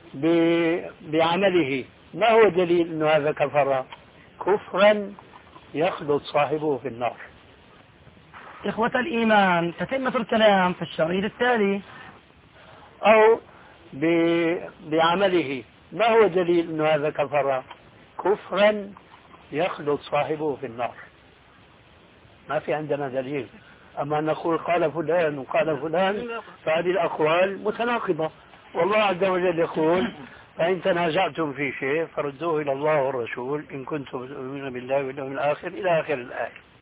بعمله، ما هو دليل أنه هذا كفر كفرا يخلد صاحبه في النار؟ إخوة الإيمان، تتمة الكلام في الشريط التالي. أو بعمله، ما هو دليل أنه هذا كفر كفرا يخلد صاحبه في النار؟ ما في عندنا دليل. أما نقول قال فلان وقال فلان فهذه الأقوال متناقضة. والله عز وجل يقول فإن تنازعتم في شيء فردوه إلى الله والرسول إن كنتم تؤمنون بالله واليوم الآخر إلى آخر الآية.